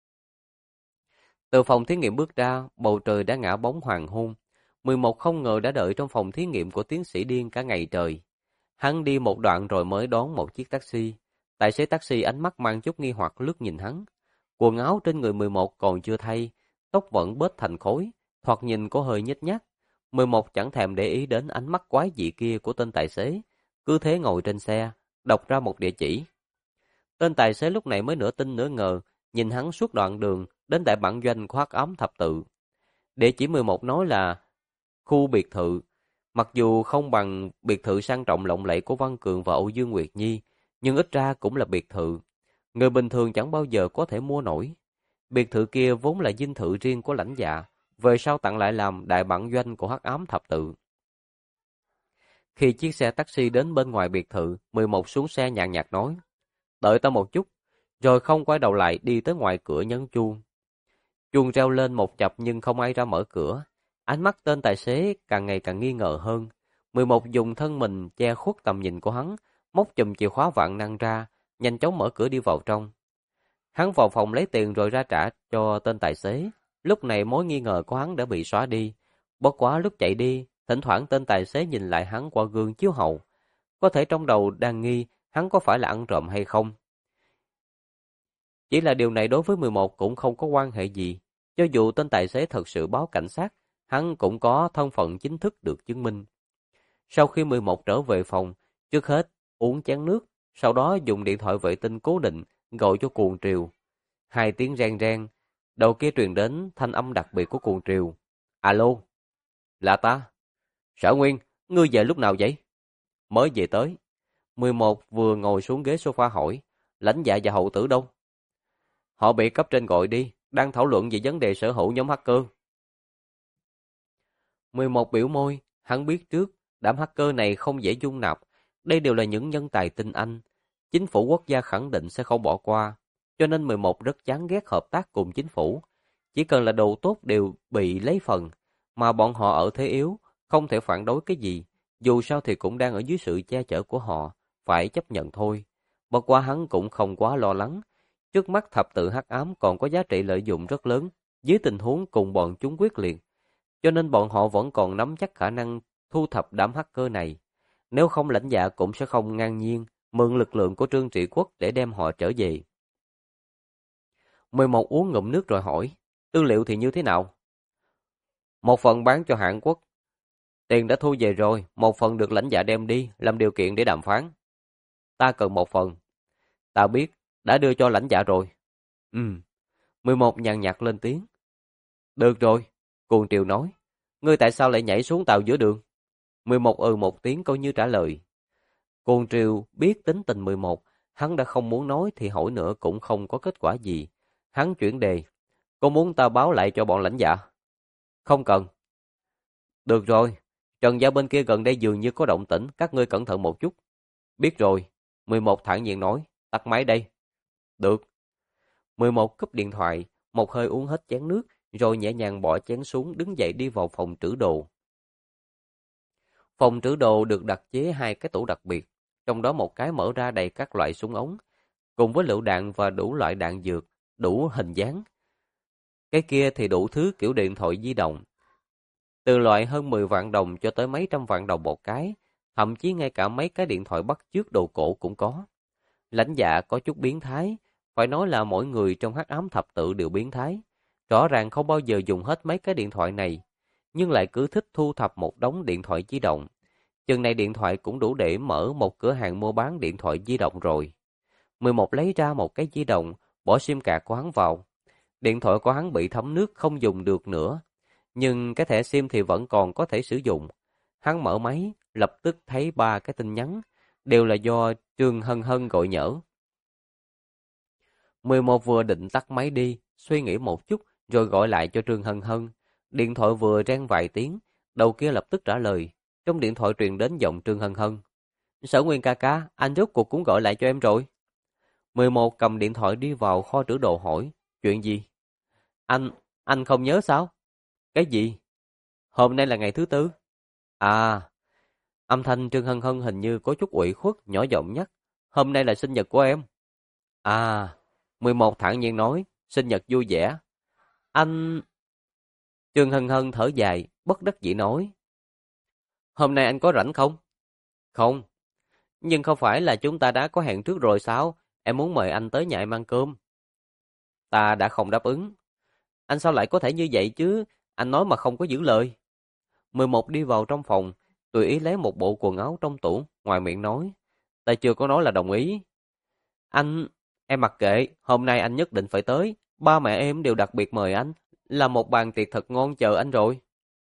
Từ phòng thí nghiệm bước ra, bầu trời đã ngã bóng hoàng hôn. 11 không ngờ đã đợi trong phòng thí nghiệm của tiến sĩ Điên cả ngày trời. Hắn đi một đoạn rồi mới đón một chiếc taxi. Tài xế taxi ánh mắt mang chút nghi hoặc lướt nhìn hắn. Quần áo trên người 11 còn chưa thay, tóc vẫn bết thành khối, thoạt nhìn có hơi nhếch nhác. 11 chẳng thèm để ý đến ánh mắt quái dị kia của tên tài xế, cứ thế ngồi trên xe, đọc ra một địa chỉ. Tên tài xế lúc này mới nửa tin nửa ngờ, nhìn hắn suốt đoạn đường đến đại bản doanh của Hắc Ám Thập Tự. Địa chỉ 11 nói là khu biệt thự, mặc dù không bằng biệt thự sang trọng lộng lẫy của Văn Cường và Âu Dương Nguyệt Nhi, nhưng ít ra cũng là biệt thự. người bình thường chẳng bao giờ có thể mua nổi. Biệt thự kia vốn là dinh thự riêng của lãnh dạ, về sau tặng lại làm đại bản doanh của Hắc Ám Thập Tự. Khi chiếc xe taxi đến bên ngoài biệt thự, 11 xuống xe nhàn nhạt nói, đợi ta một chút, rồi không quay đầu lại đi tới ngoài cửa nhấn chuông. Chuông reo lên một chập nhưng không ai ra mở cửa. Ánh mắt tên tài xế càng ngày càng nghi ngờ hơn. 11 dùng thân mình che khuất tầm nhìn của hắn, móc chùm chìa khóa vạn năng ra, nhanh chóng mở cửa đi vào trong. Hắn vào phòng lấy tiền rồi ra trả cho tên tài xế. Lúc này mối nghi ngờ của hắn đã bị xóa đi. Bất quá lúc chạy đi, thỉnh thoảng tên tài xế nhìn lại hắn qua gương chiếu hậu. Có thể trong đầu đang nghi hắn có phải là ăn trộm hay không. Chỉ là điều này đối với 11 cũng không có quan hệ gì. Cho dù tên tài xế thật sự báo cảnh sát, hắn cũng có thân phận chính thức được chứng minh. Sau khi 11 trở về phòng, trước hết uống chén nước, sau đó dùng điện thoại vệ tinh cố định gọi cho Cuồng Triều. 2 tiếng reng reng, đầu kia truyền đến thanh âm đặc biệt của Cuồng Triều. Alo, là ta. Sở Nguyên, ngươi về lúc nào vậy? Mới về tới. 11 vừa ngồi xuống ghế sofa hỏi, lãnh dạ và hậu tử đâu? Họ bị cấp trên gọi đi, đang thảo luận về vấn đề sở hữu nhóm hacker. 11 biểu môi, hắn biết trước, đám hacker này không dễ dung nạp, đây đều là những nhân tài tinh anh. Chính phủ quốc gia khẳng định sẽ không bỏ qua, cho nên 11 rất chán ghét hợp tác cùng chính phủ. Chỉ cần là đồ tốt đều bị lấy phần, mà bọn họ ở thế yếu, không thể phản đối cái gì, dù sao thì cũng đang ở dưới sự che chở của họ, phải chấp nhận thôi. Bất quá hắn cũng không quá lo lắng, trước mắt thập tự hắc ám còn có giá trị lợi dụng rất lớn, dưới tình huống cùng bọn chúng quyết liệt, cho nên bọn họ vẫn còn nắm chắc khả năng thu thập đám hacker này. Nếu không lãnh dạ cũng sẽ không ngang nhiên mượn lực lượng của Trương Trị Quốc để đem họ trở về. 11 uống ngụm nước rồi hỏi, tư liệu thì như thế nào? Một phần bán cho Hàn Quốc, tiền đã thu về rồi, một phần được lãnh dạ đem đi, làm điều kiện để đàm phán. Ta cần một phần. Ta biết, đã đưa cho lãnh dạ rồi. 11 nhàn nhạt lên tiếng. Được rồi, Cuồng Triều nói. Ngươi tại sao lại nhảy xuống tàu giữa đường? 11 một tiếng coi như trả lời. Cuồng Triều biết tính tình 11, hắn đã không muốn nói thì hỏi nữa cũng không có kết quả gì. Hắn chuyển đề. Cô muốn ta báo lại cho bọn lãnh dạ? Không cần. Được rồi, Trần Gia bên kia gần đây dường như có động tĩnh, các ngươi cẩn thận một chút. Biết rồi, 11 thản nhiên nói, tắt máy đây. Được. 11 cúp điện thoại, một hơi uống hết chén nước, rồi nhẹ nhàng bỏ chén xuống đứng dậy đi vào phòng trữ đồ. Phòng trữ đồ được đặt chế 2 cái tủ đặc biệt, trong đó một cái mở ra đầy các loại súng ống, cùng với lựu đạn và đủ loại đạn dược, đủ hình dáng. Cái kia thì đủ thứ kiểu điện thoại di động. Từ loại hơn 10 vạn đồng cho tới mấy trăm vạn đồng một cái, thậm chí ngay cả mấy cái điện thoại bắt chước đồ cổ cũng có. Lãnh dạ có chút biến thái, phải nói là mỗi người trong hắc ám thập tự đều biến thái. Rõ ràng không bao giờ dùng hết mấy cái điện thoại này, nhưng lại cứ thích thu thập một đống điện thoại di động. Chừng này điện thoại cũng đủ để mở một cửa hàng mua bán điện thoại di động rồi. 11 lấy ra một cái di động, bỏ sim card của hắn vào. Điện thoại của hắn bị thấm nước không dùng được nữa, nhưng cái thẻ sim thì vẫn còn có thể sử dụng. Hắn mở máy, lập tức thấy 3 cái tin nhắn, đều là do Trương Hân Hân gọi nhỡ. 11 vừa định tắt máy đi, suy nghĩ một chút, rồi gọi lại cho Trương Hân Hân. Điện thoại vừa reng vài tiếng, đầu kia lập tức trả lời. Trong điện thoại truyền đến giọng Trương Hân Hân. Sở Nguyên ca ca, anh rốt cuộc cũng gọi lại cho em rồi. 11 cầm điện thoại đi vào kho trữ đồ hỏi. Chuyện gì? Anh không nhớ sao? Cái gì? Hôm nay là ngày thứ tư. À, âm thanh Trương Hân Hân hình như có chút ủy khuất, nhỏ giọng nhắc. Hôm nay là sinh nhật của em. À, 11 thản nhiên nói, sinh nhật vui vẻ. Anh... Trương Hân Hân thở dài, bất đắc dĩ nói. Hôm nay anh có rảnh không? Không. Nhưng không phải là chúng ta đã có hẹn trước rồi sao? Em muốn mời anh tới nhà em ăn cơm. Ta đã không đáp ứng. Anh sao lại có thể như vậy chứ? Anh nói mà không có giữ lời. 11 đi vào trong phòng, tùy ý lấy một bộ quần áo trong tủ, ngoài miệng nói. Ta chưa có nói là đồng ý. Em mặc kệ, hôm nay anh nhất định phải tới. Ba mẹ em đều đặc biệt mời anh. Là một bàn tiệc thật ngon chờ anh rồi.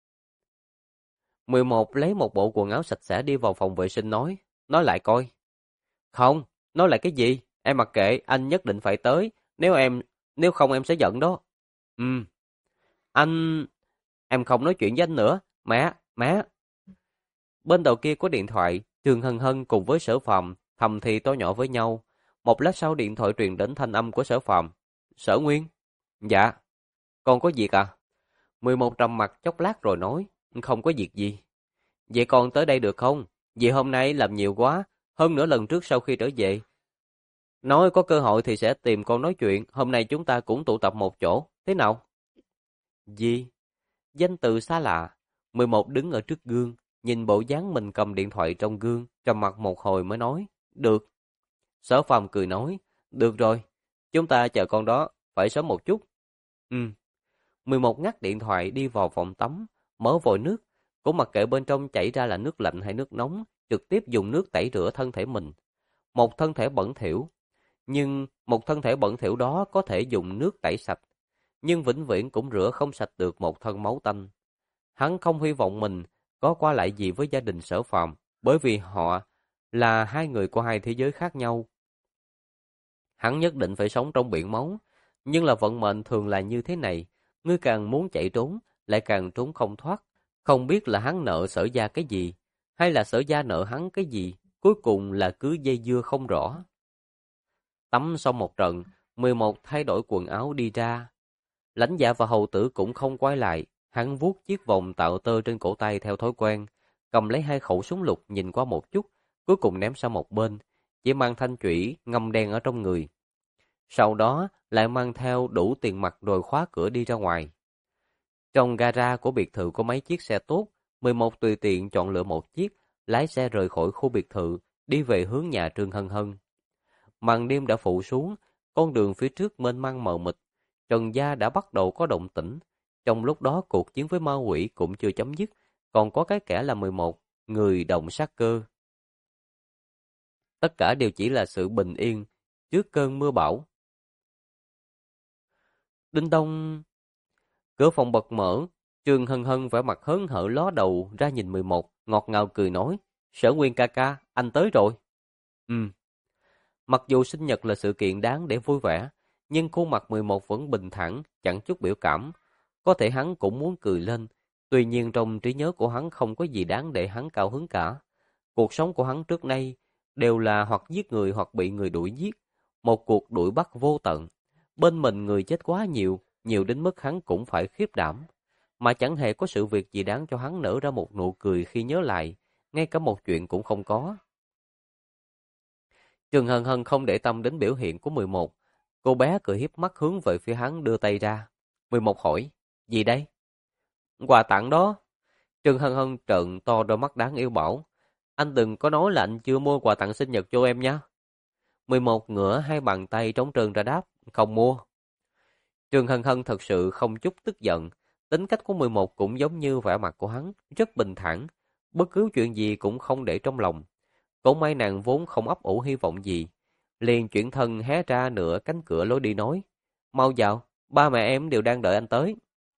11 lấy một bộ quần áo sạch sẽ đi vào phòng vệ sinh nói. Nói lại coi. Không, nói lại cái gì? Em mặc kệ, anh nhất định phải tới, nếu không em sẽ giận đó. Ừ, anh... Em không nói chuyện với anh nữa. Mẹ. Bên đầu kia có điện thoại, Trương Hân Hân cùng với Sở Phàm thầm thì to nhỏ với nhau. Một lát sau điện thoại truyền đến thanh âm của Sở Phàm. Sở Nguyên? Dạ. Con có việc à? 11 trầm mặt chốc lát rồi nói. Không có việc gì. Vậy con tới đây được không? Vì hôm nay làm nhiều quá. Hơn nữa lần trước sau khi trở về. Nói có cơ hội thì sẽ tìm con nói chuyện. Hôm nay chúng ta cũng tụ tập một chỗ. Thế nào? Gì? Danh từ xa lạ. 11 đứng ở trước gương. Nhìn bộ dáng mình cầm điện thoại trong gương. Trầm mặt một hồi mới nói. Được. Sở Phàm cười nói. Được rồi. Chúng ta chờ con đó. Phải sớm một chút. Ừ. 11 ngắt điện thoại đi vào phòng tắm. Mở vòi nước. Cũng mặc kệ bên trong chảy ra là nước lạnh hay nước nóng. Trực tiếp dùng nước tẩy rửa thân thể mình. Một thân thể bẩn thỉu. Nhưng một thân thể bẩn thỉu đó có thể dùng nước tẩy sạch. Nhưng vĩnh viễn cũng rửa không sạch được một thân máu tanh. Hắn không hy vọng mình có qua lại gì với gia đình Sở Phàm, bởi vì họ là hai người của hai thế giới khác nhau. Hắn nhất định phải sống trong biển máu, nhưng là vận mệnh thường là như thế này, ngươi càng muốn chạy trốn, lại càng trốn không thoát, không biết là hắn nợ Sở gia cái gì, hay là Sở gia nợ hắn cái gì, cuối cùng là cứ dây dưa không rõ. Tắm xong một trận, 11 thay đổi quần áo đi ra. Lãnh Dạ và hầu tử cũng không quay lại, hắn vuốt chiếc vòng tạo tơ trên cổ tay theo thói quen, cầm lấy hai khẩu súng lục nhìn qua một chút, cuối cùng ném sang một bên, chỉ mang thanh chủy ngâm đen ở trong người. Sau đó lại mang theo đủ tiền mặt rồi khóa cửa đi ra ngoài. Trong gara của biệt thự có mấy chiếc xe tốt, 11 tùy tiện chọn lựa một chiếc, lái xe rời khỏi khu biệt thự, đi về hướng nhà Trương Hân Hân. Màn đêm đã phủ xuống, con đường phía trước mênh mang mờ mịt, Trần gia đã bắt đầu có động tĩnh. Trong lúc đó cuộc chiến với ma quỷ cũng chưa chấm dứt, còn có cái kẻ là 11 người động sát cơ. Tất cả đều chỉ là sự bình yên trước cơn mưa bão. Đinh đông, cửa phòng bật mở, Trương Hân Hân vẻ mặt hớn hở ló đầu ra nhìn 11, ngọt ngào cười nói, Sở Nguyên ca ca, anh tới rồi. Mặc dù sinh nhật là sự kiện đáng để vui vẻ, nhưng khuôn mặt 11 vẫn bình thản, chẳng chút biểu cảm. Có thể hắn cũng muốn cười lên, tuy nhiên trong trí nhớ của hắn không có gì đáng để hắn cao hứng cả. Cuộc sống của hắn trước nay đều là hoặc giết người hoặc bị người đuổi giết, một cuộc đuổi bắt vô tận. Bên mình người chết quá nhiều, nhiều đến mức hắn cũng phải khiếp đảm. Mà chẳng hề có sự việc gì đáng cho hắn nở ra một nụ cười khi nhớ lại, ngay cả một chuyện cũng không có. Trương Hân Hân không để tâm đến biểu hiện của 11. Cô bé cười hiếp mắt hướng về phía hắn đưa tay ra. 11 hỏi, gì đây? Quà tặng đó. Trương Hân Hân trợn to đôi mắt đáng yêu bảo, anh đừng có nói là anh chưa mua quà tặng sinh nhật cho em nha. 11 ngửa hai bàn tay trống trơn ra đáp, không mua. Trương Hân Hân thật sự không chút tức giận. Tính cách của 11 cũng giống như vẻ mặt của hắn, rất bình thản. Bất cứ chuyện gì cũng không để trong lòng. Cũng may nàng vốn không ấp ủ hy vọng gì. Liền chuyển thân hé ra nửa cánh cửa lối đi nói, mau vào, ba mẹ em đều đang đợi anh tới.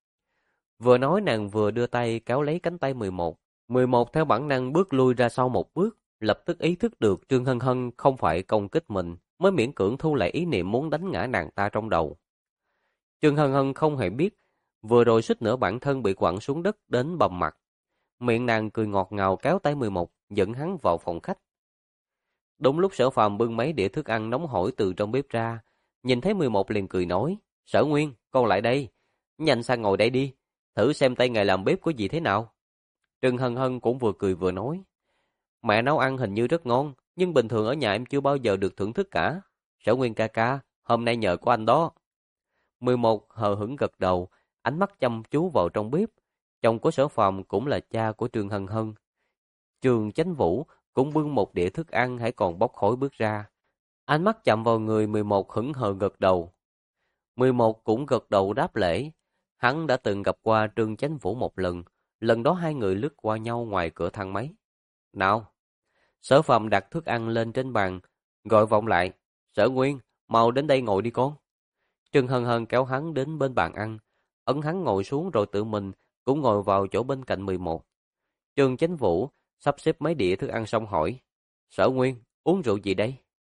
Vừa nói nàng vừa đưa tay kéo lấy cánh tay 11. 11 theo bản năng bước lui ra sau một bước, lập tức ý thức được Trương Hân Hân không phải công kích mình, mới miễn cưỡng thu lại ý niệm muốn đánh ngã nàng ta trong đầu. Trương Hân Hân không hề biết, vừa rồi suýt nữa bản thân bị quẳng xuống đất đến bầm mặt. Miệng nàng cười ngọt ngào kéo tay 11, dẫn hắn vào phòng khách. Đúng lúc Sở Phàm bưng mấy đĩa thức ăn nóng hổi từ trong bếp ra, nhìn thấy 11 liền cười nói, Sở Nguyên, con lại đây, nhanh sang ngồi đây đi, thử xem tay nghề làm bếp của dì thế nào. Trương Hân Hân cũng vừa cười vừa nói, mẹ nấu ăn hình như rất ngon, nhưng bình thường ở nhà em chưa bao giờ được thưởng thức cả. Sở Nguyên ca ca, hôm nay nhờ của anh đó. 11 hờ hững gật đầu, ánh mắt chăm chú vào trong bếp. Chồng của Sở Phàm cũng là cha của Trương Hân Hân. Trương Chánh Vũ cũng bưng một đĩa thức ăn hãy còn bốc khói bước ra. Ánh mắt chạm vào người 11 hững hờ gật đầu. 11 cũng gật đầu đáp lễ. Hắn đã từng gặp qua Trương Chánh Vũ một lần đó hai người lướt qua nhau ngoài cửa thang máy. Nào! Sở Phàm đặt thức ăn lên trên bàn, gọi vọng lại. Sở Nguyên, mau đến đây ngồi đi con. Trương Hân Hân kéo hắn đến bên bàn ăn, ấn hắn ngồi xuống rồi tự mình cũng ngồi vào chỗ bên cạnh 11. Trương Chánh Vũ sắp xếp mấy đĩa thức ăn xong hỏi, Sở Nguyên, uống rượu gì đây?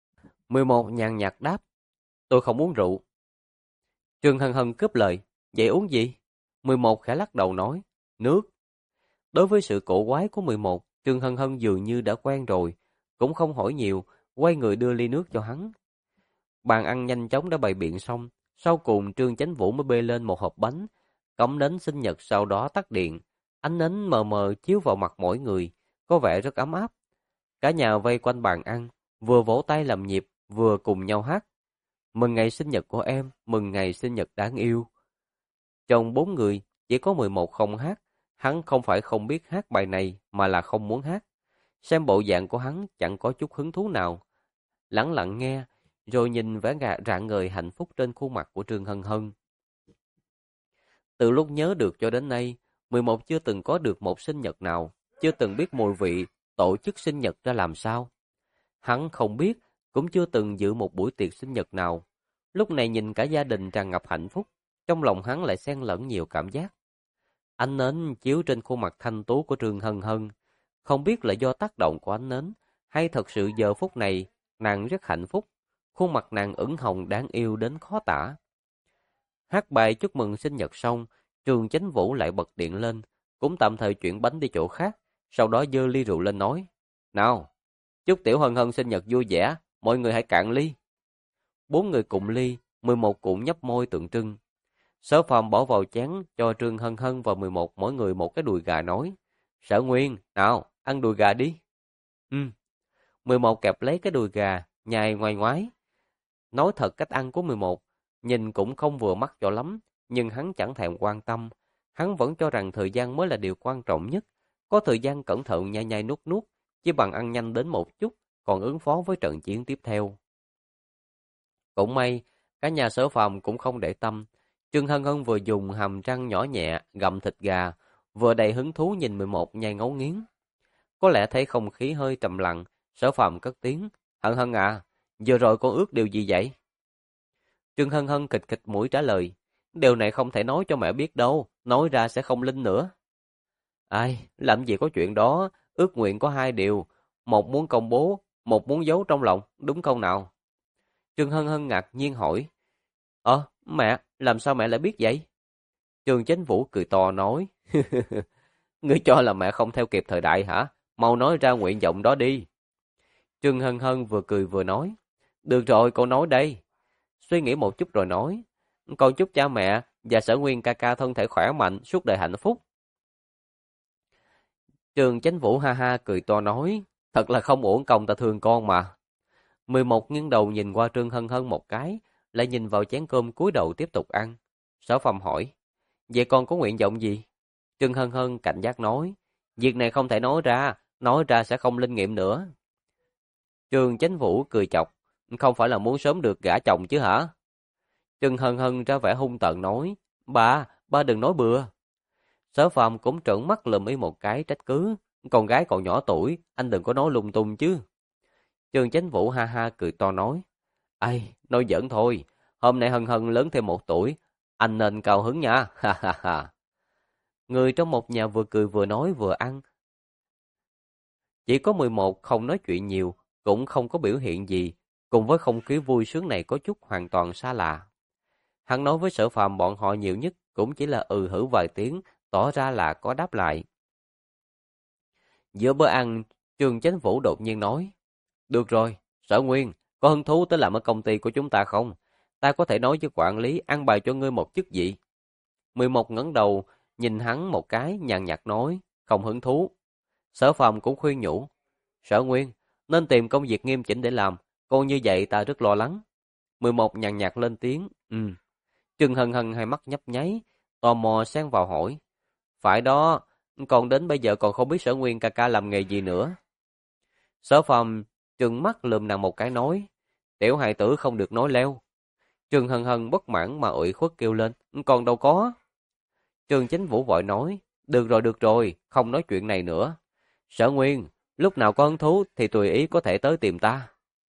11 nhàn nhạt đáp, tôi không uống rượu. Trương Hân Hân cướp lời, vậy uống gì? 11 khẽ lắc đầu nói, nước. Đối với sự cổ quái của 11, Trương Hân Hân dường như đã quen rồi, cũng không hỏi nhiều, quay người đưa ly nước cho hắn. Bàn ăn nhanh chóng đã bày biện xong, sau cùng Trương Chánh Vũ mới bê lên một hộp bánh, cắm nến sinh nhật sau đó tắt điện. Ánh nến mờ mờ chiếu vào mặt mỗi người, có vẻ rất ấm áp. Cả nhà vây quanh bàn ăn, vừa vỗ tay làm nhịp, vừa cùng nhau hát. Mừng ngày sinh nhật của em, mừng ngày sinh nhật đáng yêu. Trong 4 người, chỉ có 11 không hát. Hắn không phải không biết hát bài này, mà là không muốn hát. Xem bộ dạng của hắn chẳng có chút hứng thú nào. Lẳng lặng nghe, rồi nhìn vẻ rạng ngời hạnh phúc trên khuôn mặt của Trương Hân Hân. Từ lúc nhớ được cho đến nay, 11 chưa từng có được một sinh nhật nào, chưa từng biết mùi vị tổ chức sinh nhật ra làm sao. Hắn không biết, cũng chưa từng dự một buổi tiệc sinh nhật nào. Lúc này nhìn cả gia đình tràn ngập hạnh phúc, trong lòng hắn lại xen lẫn nhiều cảm giác. Ánh nến chiếu trên khuôn mặt thanh tú của Trương Hân Hân, không biết là do tác động của ánh nến, hay thật sự giờ phút này nàng rất hạnh phúc, khuôn mặt nàng ửng hồng đáng yêu đến khó tả. Hát bài chúc mừng sinh nhật xong, Trương Chánh Vũ lại bật điện lên, cũng tạm thời chuyển bánh đi chỗ khác, sau đó giơ ly rượu lên nói, nào, chúc Tiểu Hân Hân sinh nhật vui vẻ, mọi người hãy cạn ly. 4 người cùng ly, 11 cũng nhấp môi tượng trưng. Sở Phàm bỏ vào chén cho Trương Hân Hân và 11 mỗi người một cái đùi gà nói, Sở Nguyên, nào, ăn đùi gà đi. 11 kẹp lấy cái đùi gà, nhai ngoai ngoái. Nói thật cách ăn của 11, nhìn cũng không vừa mắt cho lắm, nhưng hắn chẳng thèm quan tâm. Hắn vẫn cho rằng thời gian mới là điều quan trọng nhất. Có thời gian cẩn thận nhai nhai nuốt nuốt, chỉ bằng ăn nhanh đến một chút, còn ứng phó với trận chiến tiếp theo. Cũng may, cả nhà Sở Phàm cũng không để tâm. Trương Hân Hân vừa dùng hàm răng nhỏ nhẹ gặm thịt gà, vừa đầy hứng thú nhìn 11 nhai ngấu nghiến. Có lẽ thấy không khí hơi trầm lặng, Sở Phàm cất tiếng, Hân Hân à, vừa rồi con ước điều gì vậy? Trương Hân Hân kịch kịch mũi trả lời, điều này không thể nói cho mẹ biết đâu, nói ra sẽ không linh nữa. Ai, làm gì có chuyện đó, ước nguyện có 2 điều, một muốn công bố, một muốn giấu trong lòng, đúng không nào? Trương Hân Hân ngạc nhiên hỏi, mẹ, làm sao mẹ lại biết vậy? Trương Chánh Vũ cười to nói, ngươi cho là mẹ không theo kịp thời đại hả? Mau nói ra nguyện vọng đó đi. Trương Hân Hân vừa cười vừa nói, được rồi, con nói đây. Suy nghĩ một chút rồi nói, con chúc cha mẹ và Sở Nguyên ca ca thân thể khỏe mạnh, suốt đời hạnh phúc. Trương Chánh Vũ ha ha cười to nói, thật là không uổng công ta thương con mà. 11 nghiêng đầu nhìn qua Trương Hân Hân một cái, lại nhìn vào chén cơm cúi đầu tiếp tục ăn. Sở Phàm hỏi, vậy con có nguyện vọng gì? Trương Hân Hân cảnh giác nói, việc này không thể nói ra sẽ không linh nghiệm nữa. Trương Chánh Vũ cười chọc, không phải là muốn sớm được gả chồng chứ hả? Trương Hân Hân ra vẻ hung tợn nói, ba đừng nói bừa. Sở Phàm cũng trợn mắt lườm y một cái trách cứ, con gái còn nhỏ tuổi, anh đừng có nói lung tung chứ. Trương Chánh Vũ ha ha cười to nói, ai, nói giỡn thôi, hôm nay Hân Hân lớn thêm 1 tuổi, anh nên cao hứng nha, ha ha ha. Người trong một nhà vừa cười vừa nói vừa ăn. Chỉ có 11 không nói chuyện nhiều, cũng không có biểu hiện gì, cùng với không khí vui sướng này có chút hoàn toàn xa lạ. Hắn nói với Sở Phàm bọn họ nhiều nhất cũng chỉ là hử vài tiếng, tỏ ra là có đáp lại. Giữa bữa ăn, Trương Chánh Vũ đột nhiên nói, được rồi, Sở Nguyên, có hứng thú tới làm ở công ty của chúng ta không? Ta có thể nói với quản lý ăn bài cho ngươi một chức vị. 11 ngẩng đầu, nhìn hắn một cái, nhàn nhạt nói, không hứng thú. Sở Phàm cũng khuyên nhủ, Sở Nguyên, nên tìm công việc nghiêm chỉnh để làm, còn như vậy ta rất lo lắng. 11 nhàn nhạt lên tiếng, Trương Hân Hân hai mắt nhấp nháy, tò mò xen vào hỏi, phải đó, còn đến bây giờ còn không biết Sở Nguyên ca ca làm nghề gì nữa. Sở Phàm trừng mắt lườm nàng một cái nói, tiểu hài tử không được nói leo. Trương Hân Hân bất mãn mà ủy khuất kêu lên, còn đâu có. Trương Chánh Vũ vội nói, được rồi, không nói chuyện này nữa. Sở Nguyên, lúc nào có hứng thú thì tùy ý có thể tới tìm ta.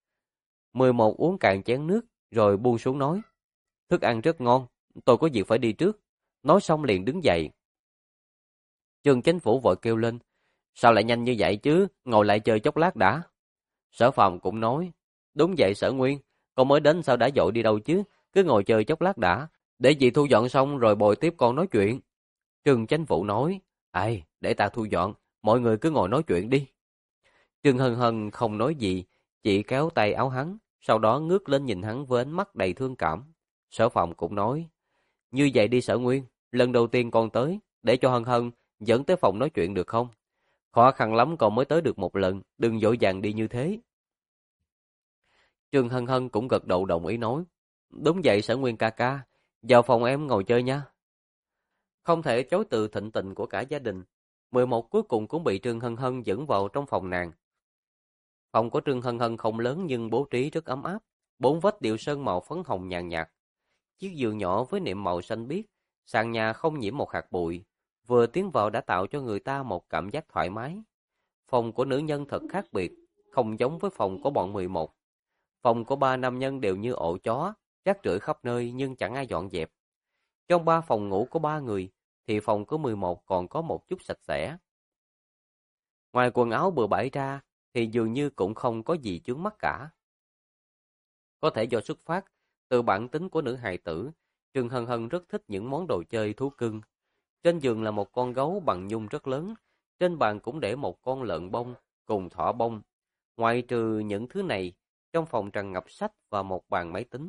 11 uống cạn chén nước, rồi buông xuống nói, thức ăn rất ngon, tôi có việc phải đi trước. Nói xong liền đứng dậy. Trương Chánh Vũ vội kêu lên, sao lại nhanh như vậy chứ, ngồi lại chơi chốc lát đã. Sở Phàm cũng nói, Đúng vậy Sở Nguyên, con mới đến sao đã vội đi đâu chứ, cứ ngồi chơi chốc lát đã, để dì thu dọn xong rồi bồi tiếp con nói chuyện. Trương Chánh Vụ nói, ai, để ta thu dọn, mọi người cứ ngồi nói chuyện đi. Trương Hân Hân không nói gì, chỉ kéo tay áo hắn, sau đó ngước lên nhìn hắn với ánh mắt đầy thương cảm. Sở Phòng cũng nói, như vậy đi Sở Nguyên, lần đầu tiên con tới, để cho Hân Hân dẫn tới phòng nói chuyện được không? Khó khăn lắm con mới tới được một lần, đừng vội vàng đi như thế. Trương Hân Hân cũng gật đầu đồng ý nói, đúng vậy Sở Nguyên ca ca, vào phòng em ngồi chơi nha. Không thể chối từ thịnh tình của cả gia đình, 11 cuối cùng cũng bị Trương Hân Hân dẫn vào trong phòng nàng. Phòng của Trương Hân Hân không lớn nhưng bố trí rất ấm áp, bốn vách đều sơn màu phấn hồng nhàn nhạt. Chiếc giường nhỏ với nệm màu xanh biếc, sàn nhà không nhiễm một hạt bụi, vừa tiến vào đã tạo cho người ta một cảm giác thoải mái. Phòng của nữ nhân thật khác biệt, không giống với phòng của bọn 11. Phòng của ba nam nhân đều như ổ chó, rác rưởi khắp nơi nhưng chẳng ai dọn dẹp. Trong ba phòng ngủ của ba người, thì phòng của 11 còn có một chút sạch sẽ. Ngoài quần áo bừa bãi ra, thì dường như cũng không có gì chướng mắt cả. Có thể do xuất phát từ bản tính của nữ hài tử, Trương Hân Hân rất thích những món đồ chơi thú cưng. Trên giường là một con gấu bằng nhung rất lớn, trên bàn cũng để một con lợn bông cùng thỏ bông. Ngoài trừ những thứ này, trong phòng tràn ngập sách và một bàn máy tính.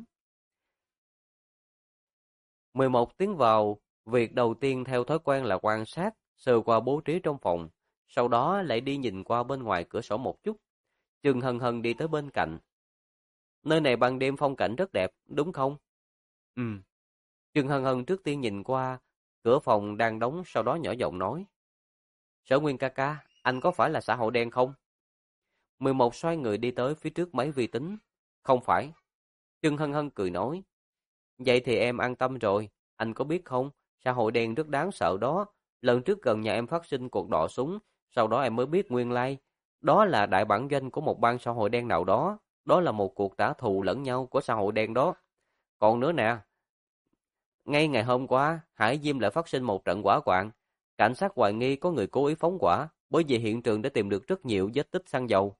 11 tiến vào, việc đầu tiên theo thói quen là quan sát, sờ qua bố trí trong phòng, sau đó lại đi nhìn qua bên ngoài cửa sổ một chút. Trương Hân Hân đi tới bên cạnh. Nơi này ban đêm phong cảnh rất đẹp, đúng không? Ừ. Trương Hân Hân trước tiên nhìn qua, cửa phòng đang đóng, sau đó nhỏ giọng nói. Sở Nguyên ca ca, anh có phải là xã hội đen không? 11 xoay người đi tới phía trước máy vi tính. Không phải. Trương Hân Hân cười nói. Vậy thì em an tâm rồi, anh có biết không, xã hội đen rất đáng sợ đó. Lần trước gần nhà em phát sinh cuộc đọ súng, sau đó em mới biết nguyên lai. Đó là đại bản doanh của một bang xã hội đen nào đó. Đó là một cuộc trả thù lẫn nhau của xã hội đen đó. Còn nữa nè, ngay ngày hôm qua, Hải Diêm lại phát sinh một trận hỏa hoạn. Cảnh sát hoài nghi có người cố ý phóng hỏa, bởi vì hiện trường đã tìm được rất nhiều vết tích xăng dầu.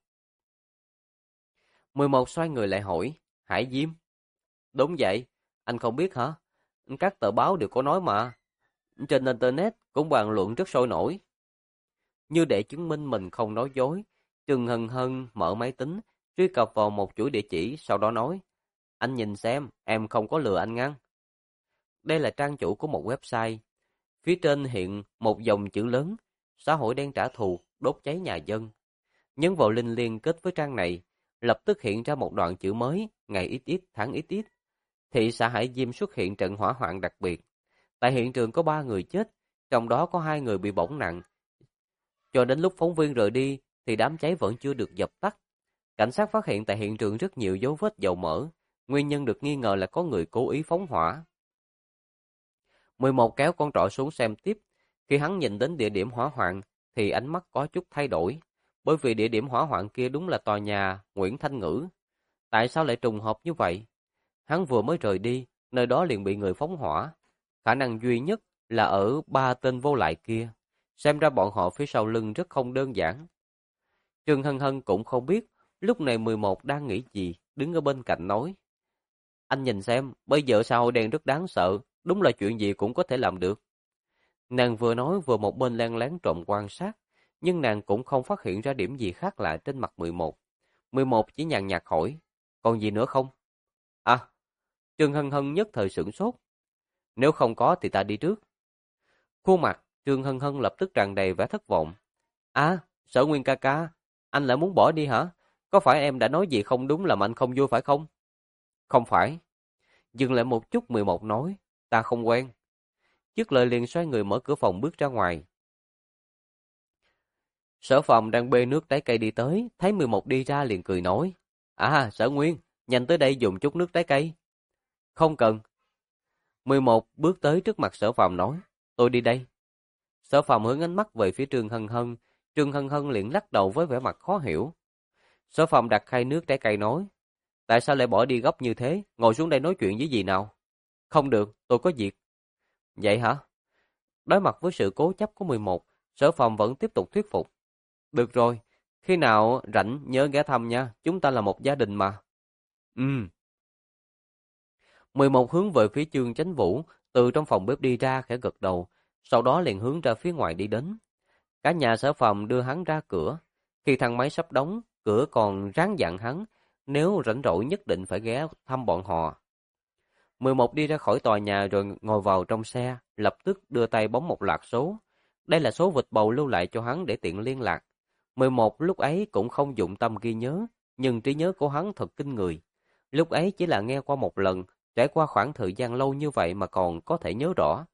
11 xoay người lại hỏi, Hải Diêm? Đúng vậy, anh không biết hả? Các tờ báo đều có nói mà. Trên Internet cũng bàn luận rất sôi nổi. Như để chứng minh mình không nói dối, Trương Hân Hân mở máy tính, truy cập vào một chuỗi địa chỉ, sau đó nói, anh nhìn xem, em không có lừa anh ngăn. Đây là trang chủ của một website. Phía trên hiện một dòng chữ lớn, xã hội đen trả thù, đốt cháy nhà dân. Nhấn vào link liên kết với trang này, lập tức hiện ra một đoạn chữ mới, ngày ít ít, tháng ít ít. Thị xã Hải Diêm xuất hiện trận hỏa hoạn đặc biệt. Tại hiện trường có 3 người chết, trong đó có 2 người bị bỏng nặng. Cho đến lúc phóng viên rời đi, thì đám cháy vẫn chưa được dập tắt. Cảnh sát phát hiện tại hiện trường rất nhiều dấu vết dầu mỡ. Nguyên nhân được nghi ngờ là có người cố ý phóng hỏa. 11 kéo con trỏ xuống xem tiếp. Khi hắn nhìn đến địa điểm hỏa hoạn, thì ánh mắt có chút thay đổi. Bởi vì địa điểm hỏa hoạn kia đúng là tòa nhà Nguyễn Thanh Ngữ. Tại sao lại trùng hợp như vậy? Hắn vừa mới rời đi, nơi đó liền bị người phóng hỏa. Khả năng duy nhất là ở 3 tên vô lại kia. Xem ra bọn họ phía sau lưng rất không đơn giản. Trương Hân Hân cũng không biết, lúc này 11 đang nghĩ gì, đứng ở bên cạnh nói. Anh nhìn xem, bây giờ xã hội đen rất đáng sợ, đúng là chuyện gì cũng có thể làm được. Nàng vừa nói vừa một bên len lén trộm quan sát, nhưng nàng cũng không phát hiện ra điểm gì khác lạ trên mặt 11. 11 chỉ nhàn nhạt hỏi, còn gì nữa không? À, Trương Hân Hân nhất thời sửng sốt. Nếu không có thì ta đi trước. Khuôn mặt Trương Hân Hân lập tức tràn đầy vẻ thất vọng. À, Sở Nguyên ca ca, anh lại muốn bỏ đi hả? Có phải em đã nói gì không đúng làm anh không vui phải không? Không phải. Dừng lại một chút 11 nói, ta không quen. Dứt lời liền xoay người mở cửa phòng bước ra ngoài. Sở Phòng đang bê nước trái cây đi tới, thấy 11 đi ra liền cười nói. À, Sở Nguyên, nhanh tới đây dùng chút nước trái cây. Không cần. 11 bước tới trước mặt Sở Phòng nói, tôi đi đây. Sở Phòng hướng ánh mắt về phía Trương Hân Hân liền lắc đầu với vẻ mặt khó hiểu. Sở Phòng đặt khay nước trái cây nói, tại sao lại bỏ đi gấp như thế, ngồi xuống đây nói chuyện với dì nào. Không được, tôi có việc. Vậy hả? Đối mặt với sự cố chấp của 11, Sở Phòng vẫn tiếp tục thuyết phục. Được rồi, khi nào rảnh nhớ ghé thăm nha, chúng ta là một gia đình mà. Ừm. 11 hướng về phía Trương Chánh Vũ, từ trong phòng bếp đi ra khẽ gật đầu, sau đó liền hướng ra phía ngoài đi đến. Cả nhà Sở Phàm đưa hắn ra cửa. Khi thang máy sắp đóng, cửa còn ráng dặn hắn, nếu rảnh rỗi nhất định phải ghé thăm bọn họ. 11 đi ra khỏi tòa nhà rồi ngồi vào trong xe, lập tức đưa tay bấm một loạt số. Đây là số vịt bầu lưu lại cho hắn để tiện liên lạc. 11 lúc ấy cũng không dụng tâm ghi nhớ, nhưng trí nhớ của hắn thật kinh người. Lúc ấy chỉ là nghe qua một lần, trải qua khoảng thời gian lâu như vậy mà còn có thể nhớ rõ.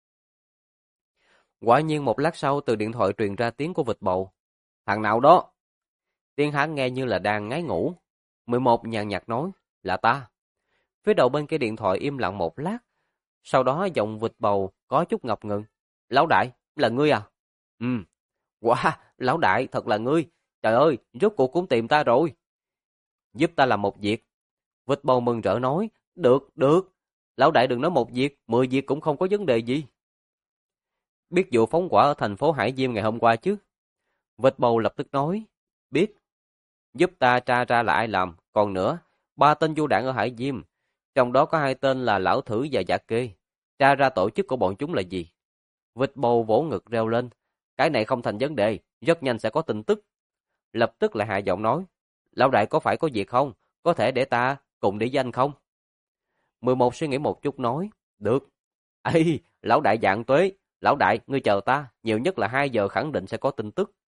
Quả nhiên một lát sau từ điện thoại truyền ra tiếng của vịt bầu. Thằng nào đó? Tiếng hắn nghe như là đang ngáy ngủ. 11 nhàn nhạt nói, là ta. Phía đầu bên kia điện thoại im lặng một lát. Sau đó giọng vịt bầu có chút ngập ngừng. Lão đại, là ngươi à? Ừ. Wow, lão đại, thật là ngươi. Trời ơi, rốt cuộc cũng tìm ta rồi. Giúp ta làm một việc. Vịt bầu mừng rỡ nói, được, được. Lão đại đừng nói một việc, 10 việc cũng không có vấn đề gì. Biết vụ phóng hỏa ở thành phố Hải Diêm ngày hôm qua chứ? Vịt bầu lập tức nói, biết. Giúp ta tra ra là ai làm, còn nữa, 3 tên du đảng ở Hải Diêm, trong đó có 2 tên là Lão Thử và Dạ Kê. Tra ra tổ chức của bọn chúng là gì? Vịt bầu vỗ ngực reo lên, cái này không thành vấn đề, rất nhanh sẽ có tin tức. Lập tức lại hạ giọng nói, lão đại có phải có việc không? Có thể để ta cùng để danh không? 11 suy nghĩ một chút nói, được. Ê, lão đại dạng tuế, lão đại, ngươi chờ ta, nhiều nhất là 2 giờ khẳng định sẽ có tin tức.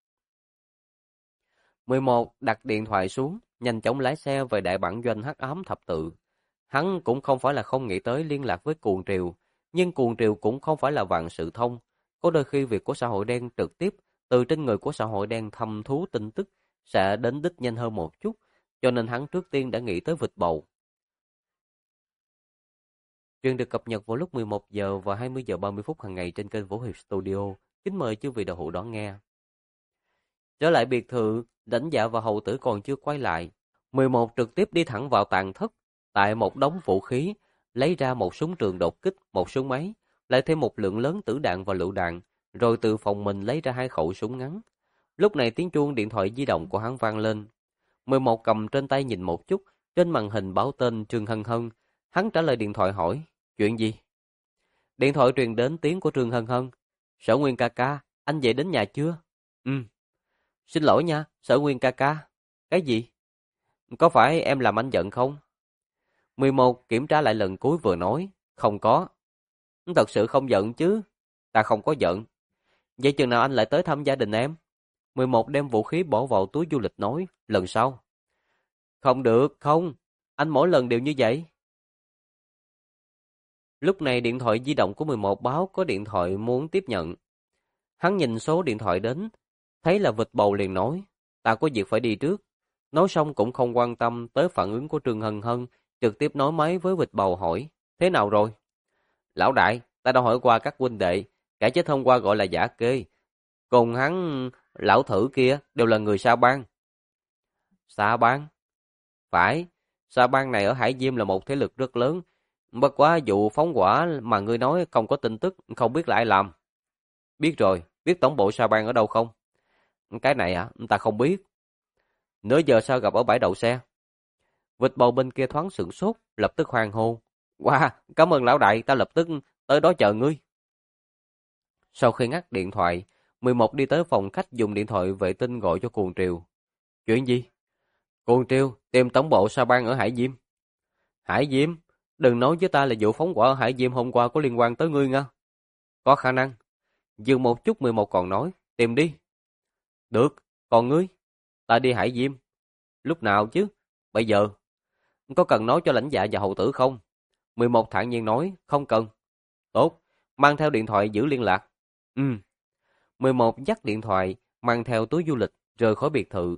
11 đặt điện thoại xuống, nhanh chóng lái xe về đại bản doanh Hắc Ám Thập Tự. Hắn cũng không phải là không nghĩ tới liên lạc với Cuồng Triều, nhưng Cuồng Triều cũng không phải là vạn sự thông. Có đôi khi việc của xã hội đen trực tiếp từ trên người của xã hội đen thăm thú tin tức sẽ đến đích nhanh hơn một chút, cho nên hắn trước tiên đã nghĩ tới vịt bầu. Truyện được cập nhật vào lúc 11 giờ và 20 giờ 30 phút hàng ngày trên kênh Vũ Hiệp Studio. Kính mời chư vị đạo hữu đón nghe. Trở lại biệt thự, Đảnh Dạ và hầu tử còn chưa quay lại. 11 trực tiếp đi thẳng vào tàn thất, tại một đống vũ khí, lấy ra một súng trường đột kích, một súng máy, lại thêm một lượng lớn tử đạn và lựu đạn, rồi từ phòng mình lấy ra 2 khẩu súng ngắn. Lúc này tiếng chuông điện thoại di động của hắn vang lên. 11 cầm trên tay nhìn một chút, trên màn hình báo tên Trương Hân Hân. Hắn trả lời điện thoại hỏi, chuyện gì? Điện thoại truyền đến tiếng của Trương Hân Hân. Sở Nguyên ca ca, anh về đến nhà chưa? Ừ. Xin lỗi nha, Sở Nguyên ca ca. Cái gì? Có phải em làm anh giận không? 11 kiểm tra lại lần cuối vừa nói, không có. Thật sự không giận chứ? Ta không có giận. Vậy chừng nào anh lại tới thăm gia đình em? 11 đem vũ khí bỏ vào túi du lịch nói, lần sau. Không được, không. Anh mỗi lần đều như vậy. Lúc này điện thoại di động của 11 báo có điện thoại muốn tiếp nhận. Hắn nhìn số điện thoại đến, thấy là vịt bầu liền nói, ta có việc phải đi trước. Nói xong cũng không quan tâm tới phản ứng của Trương Hân Hân, trực tiếp nói máy với vịt bầu hỏi, thế nào rồi? Lão đại, ta đã hỏi qua các huynh đệ, kẻ chết hôm qua gọi là Giả Kê. Cùng hắn, lão thử kia, đều là người Sa Bang. Sa Bang? Phải, Sa Bang này ở Hải Diêm là một thế lực rất lớn. Bất quá vụ phóng hỏa mà ngươi nói không có tin tức, không biết là ai làm. Biết rồi, biết tổng bộ Sa Bang ở đâu không? Cái này ta không biết. Nửa giờ sau gặp ở bãi đậu xe. Vịt bầu bên kia thoáng sửng sốt, lập tức hoan hô. Wow, cảm ơn lão đại, ta lập tức tới đó chờ ngươi. Sau khi ngắt điện thoại, 11 đi tới phòng khách dùng điện thoại vệ tinh gọi cho Cuồng Triều. Chuyện gì? Cuồng Triều, tìm tổng bộ Sa Bang ở Hải Diêm. Hải Diêm? Đừng nói với ta là vụ phóng hỏa ở Hải Diêm hôm qua có liên quan tới ngươi nha. Có khả năng. Dừng một chút 11 còn nói, tìm đi. Được, còn ngươi? Ta đi Hải Diêm. Lúc nào chứ? Bây giờ. Có cần nói cho lãnh dạ và hầu tử không? 11 thản nhiên nói, không cần. Tốt, mang theo điện thoại giữ liên lạc. 11 dắt điện thoại, mang theo túi du lịch, rời khỏi biệt thự.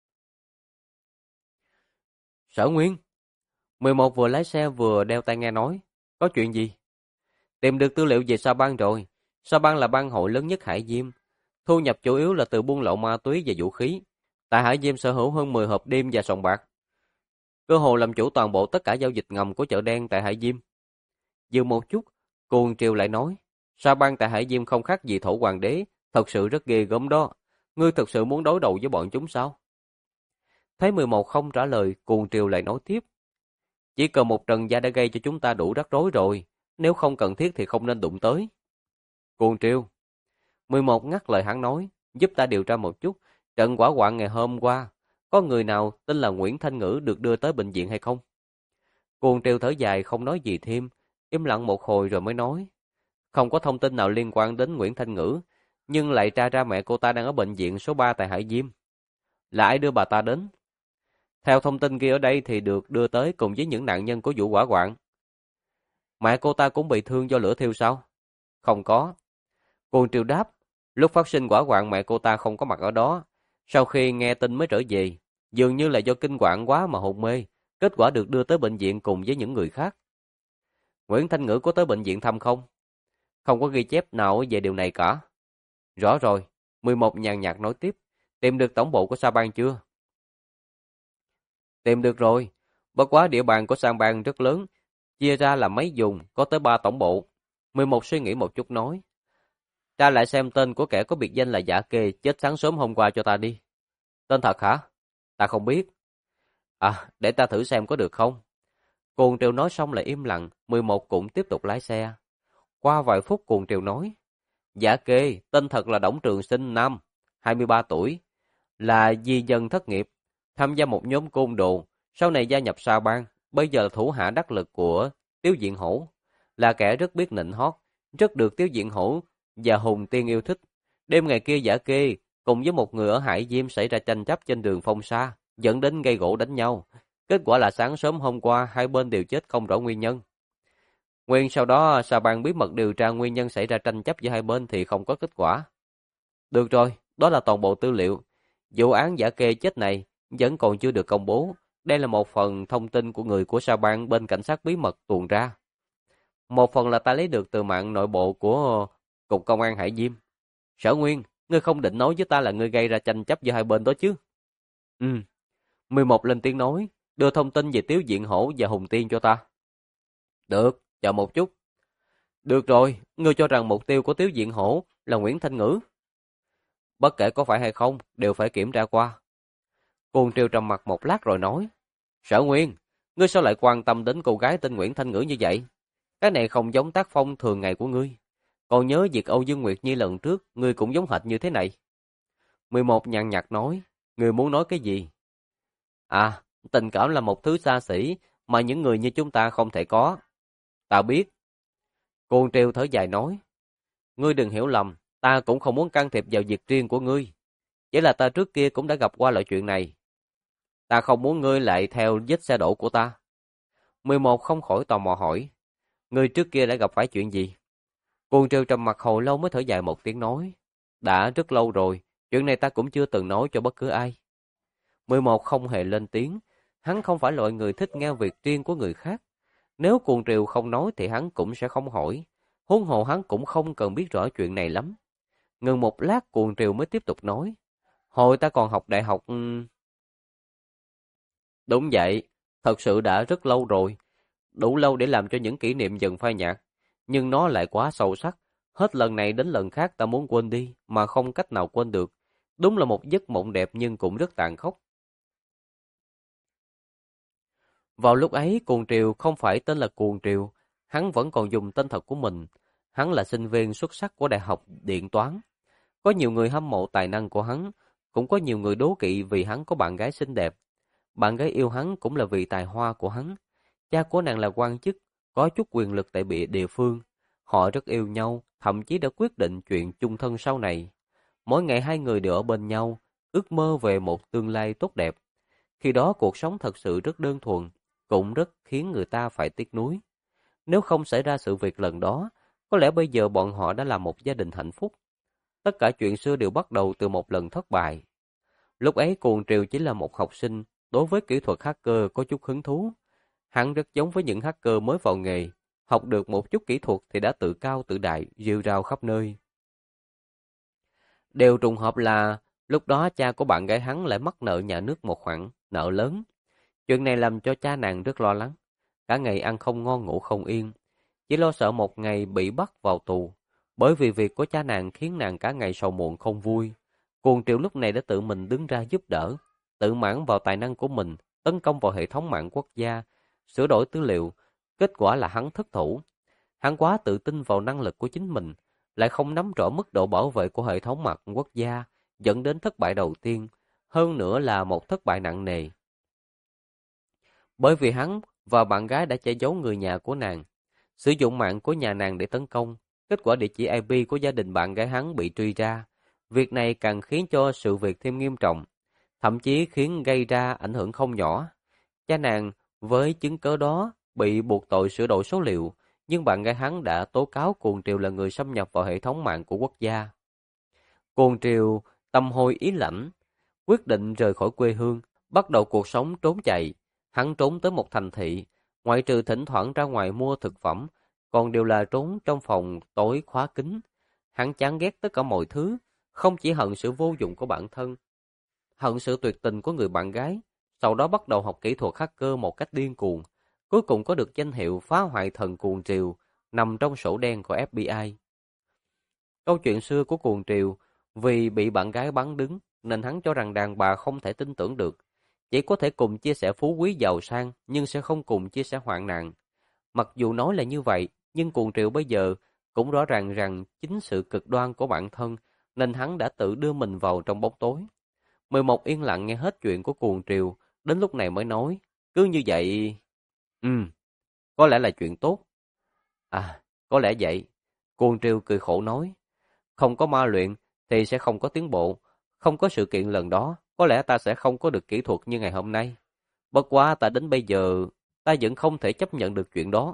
Sở Nguyên. 11 vừa lái xe vừa đeo tai nghe nói, có chuyện gì? Tìm được tư liệu về Sa Bang rồi. Sa Bang là bang hội lớn nhất Hải Diêm. Thu nhập chủ yếu là từ buôn lậu ma túy và vũ khí. Tại Hải Diêm sở hữu hơn 10 hộp đêm và sòng bạc. Cơ hồ làm chủ toàn bộ tất cả giao dịch ngầm của chợ đen tại Hải Diêm. Dừng một chút, Cuồng Triều lại nói, Sa Bang tại Hải Diêm không khác gì Thổ Hoàng đế, thật sự rất ghê gớm đó. Ngươi thật sự muốn đối đầu với bọn chúng sao? Thấy 11 không trả lời, Cuồng Triều lại nói tiếp, Chỉ cần một trần gia đã gây cho chúng ta đủ rắc rối rồi, nếu không cần thiết thì không nên đụng tới. Cuồng Triều, 11 ngắt lời hắn nói, giúp ta điều tra một chút, trận hỏa hoạn ngày hôm qua, có người nào tên là Nguyễn Thanh Ngữ được đưa tới bệnh viện hay không? Cuồng Triều thở dài không nói gì thêm, im lặng một hồi rồi mới nói, không có thông tin nào liên quan đến Nguyễn Thanh Ngữ, nhưng lại tra ra mẹ cô ta đang ở bệnh viện số 3 tại Hải Diêm. Là ai đưa bà ta đến? Theo thông tin ghi ở đây thì được đưa tới cùng với những nạn nhân của vụ hỏa hoạn. Mẹ cô ta cũng bị thương do lửa thiêu sao? Không có. Cuồng Triều đáp, lúc phát sinh hỏa hoạn mẹ cô ta không có mặt ở đó. Sau khi nghe tin mới trở về, dường như là do kinh hoàng quá mà hôn mê, kết quả được đưa tới bệnh viện cùng với những người khác. Nguyễn Thanh Ngữ có tới bệnh viện thăm không? Không có ghi chép nào về điều này cả. Rõ rồi, 11 nhàn nhạt nói tiếp, tìm được tổng bộ của Sa Bang chưa? Tìm được rồi, bất quá địa bàn của Sa Bang rất lớn, chia ra là mấy vùng, có tới 3 tổng bộ. 11 suy nghĩ một chút nói, ta lại xem tên của kẻ có biệt danh là Giả Kê chết sáng sớm hôm qua cho ta đi. Tên thật hả? Ta không biết. À, để ta thử xem có được không? Cuồng Triều nói xong lại im lặng, 11 cũng tiếp tục lái xe. Qua vài phút Cuồng Triều nói, Giả Kê, tên thật là Đổng Trường Sinh Nam, 23 tuổi, là di dân thất nghiệp, tham gia một nhóm côn đồ, sau này gia nhập Sa Bang, bây giờ là thủ hạ đắc lực của Tiếu Diện Hổ, là kẻ rất biết nịnh hót, rất được Tiếu Diện Hổ và Hùng Tiên yêu thích. Đêm ngày kia Giả Kê cùng với một người ở Hải Diêm xảy ra tranh chấp trên đường Phong Sa, dẫn đến gây gổ đánh nhau. Kết quả là sáng sớm hôm qua hai bên đều chết không rõ nguyên nhân. Nguyên sau đó Sa Bang bí mật điều tra nguyên nhân xảy ra tranh chấp giữa hai bên thì không có kết quả. Được rồi, đó là toàn bộ tư liệu. Vụ án Giả Kê chết này vẫn còn chưa được công bố. Đây là một phần thông tin của người của Sa Bang bên cảnh sát bí mật tuồn ra. Một phần là ta lấy được từ mạng nội bộ của Cục Công an Hải Diêm. Sở Nguyên, ngươi không định nói với ta là ngươi gây ra tranh chấp giữa hai bên đó chứ? 11 lên tiếng nói, đưa thông tin về Tiếu Diện Hổ và Hùng Tiên cho ta. Được, chờ một chút. Được rồi, ngươi cho rằng mục tiêu của Tiếu Diện Hổ là Nguyễn Thanh Ngữ. Bất kể có phải hay không, đều phải kiểm tra qua. Cuồng Triều trầm mặt một lát rồi nói, Sở Nguyên, ngươi sao lại quan tâm đến cô gái tên Nguyễn Thanh Ngữ như vậy? Cái này không giống tác phong thường ngày của ngươi. Còn nhớ việc Âu Dương Nguyệt Nhi lần trước, ngươi cũng giống hệt như thế này. 11 nhàn nhạt nói, ngươi muốn nói cái gì? À, tình cảm là một thứ xa xỉ mà những người như chúng ta không thể có. Ta biết. Cuồng Triều thở dài nói, ngươi đừng hiểu lầm, ta cũng không muốn can thiệp vào việc riêng của ngươi. Chỉ là ta trước kia cũng đã gặp qua loại chuyện này. Ta không muốn ngươi lại theo vết xe đổ của ta. 11 không khỏi tò mò hỏi, ngươi trước kia đã gặp phải chuyện gì? Cuồng Triều trầm mặt hồi lâu mới thở dài một tiếng nói, đã rất lâu rồi, chuyện này ta cũng chưa từng nói cho bất cứ ai. 11 không hề lên tiếng, hắn không phải loại người thích nghe việc riêng của người khác. Nếu Cuồng Triều không nói thì hắn cũng sẽ không hỏi, huống hồ hắn cũng không cần biết rõ chuyện này lắm. Ngừng một lát Cuồng Triều mới tiếp tục nói, hồi ta còn học đại học... Đúng vậy, thật sự đã rất lâu rồi, đủ lâu để làm cho những kỷ niệm dần phai nhạt, nhưng nó lại quá sâu sắc, hết lần này đến lần khác ta muốn quên đi mà không cách nào quên được. Đúng là một giấc mộng đẹp nhưng cũng rất tàn khốc. Vào lúc ấy Cuồng Triều không phải tên là Cuồng Triều, hắn vẫn còn dùng tên thật của mình. Hắn là sinh viên xuất sắc của Đại học Điện toán. Có nhiều người hâm mộ tài năng của hắn, cũng có nhiều người đố kỵ vì hắn có bạn gái xinh đẹp. Bạn gái yêu hắn cũng là vì tài hoa của hắn. Cha của nàng là quan chức, có chút quyền lực tại địa phương. Họ rất yêu nhau, thậm chí đã quyết định chuyện chung thân sau này. Mỗi ngày hai người đều ở bên nhau, ước mơ về một tương lai tốt đẹp. Khi đó cuộc sống thật sự rất đơn thuần, cũng rất khiến người ta phải tiếc nuối. Nếu không xảy ra sự việc lần đó, có lẽ bây giờ bọn họ đã là một gia đình hạnh phúc. Tất cả chuyện xưa đều bắt đầu từ một lần thất bại. Lúc ấy Cuồng Triều chỉ là một học sinh, đối với kỹ thuật hacker có chút hứng thú. Hắn rất giống với những hacker mới vào nghề, học được một chút kỹ thuật thì đã tự cao tự đại, rêu rao khắp nơi. Điều trùng hợp là lúc đó cha của bạn gái hắn lại mắc nợ nhà nước một khoản nợ lớn. Chuyện này làm cho cha nàng rất lo lắng, cả ngày ăn không ngon ngủ không yên, chỉ lo sợ một ngày bị bắt vào tù. Bởi vì việc của cha nàng khiến nàng cả ngày sầu muộn không vui. Cuồng Triều lúc này đã tự mình đứng ra giúp đỡ, tự mãn vào tài năng của mình, tấn công vào hệ thống mạng quốc gia, sửa đổi tư liệu, kết quả là hắn thất thủ. Hắn quá tự tin vào năng lực của chính mình, lại không nắm rõ mức độ bảo vệ của hệ thống mặt quốc gia, dẫn đến thất bại đầu tiên, hơn nữa là một thất bại nặng nề. Bởi vì hắn và bạn gái đã che giấu người nhà của nàng, sử dụng mạng của nhà nàng để tấn công, kết quả địa chỉ IP của gia đình bạn gái hắn bị truy ra. Việc này càng khiến cho sự việc thêm nghiêm trọng, thậm chí khiến gây ra ảnh hưởng không nhỏ. Cha nàng với chứng cớ đó bị buộc tội sửa đổi số liệu, nhưng bạn gái hắn đã tố cáo Cuồng Triều là người xâm nhập vào hệ thống mạng của quốc gia. Cuồng Triều tâm hôi ý lãnh, quyết định rời khỏi quê hương, bắt đầu cuộc sống trốn chạy. Hắn trốn tới một thành thị, ngoại trừ thỉnh thoảng ra ngoài mua thực phẩm, còn đều là trốn trong phòng tối khóa kín. Hắn chán ghét tất cả mọi thứ, không chỉ hận sự vô dụng của bản thân, hận sự tuyệt tình của người bạn gái, sau đó bắt đầu học kỹ thuật hacker một cách điên cuồng, cuối cùng có được danh hiệu phá hoại thần Cuồng Triều, nằm trong sổ đen của FBI. Câu chuyện xưa của Cuồng Triều, vì bị bạn gái bắn đứng, nên hắn cho rằng đàn bà không thể tin tưởng được, chỉ có thể cùng chia sẻ phú quý giàu sang, nhưng sẽ không cùng chia sẻ hoạn nạn. Mặc dù nói là như vậy, nhưng Cuồng Triều bây giờ cũng rõ ràng rằng chính sự cực đoan của bản thân, nên hắn đã tự đưa mình vào trong bóng tối. 11 yên lặng nghe hết chuyện của Cuồng Triều, đến lúc này mới nói, cứ như vậy... có lẽ là chuyện tốt. À, có lẽ vậy. Cuồng Triều cười khổ nói, không có ma luyện thì sẽ không có tiến bộ, không có sự kiện lần đó, có lẽ ta sẽ không có được kỹ thuật như ngày hôm nay. Bất quá ta đến bây giờ, ta vẫn không thể chấp nhận được chuyện đó.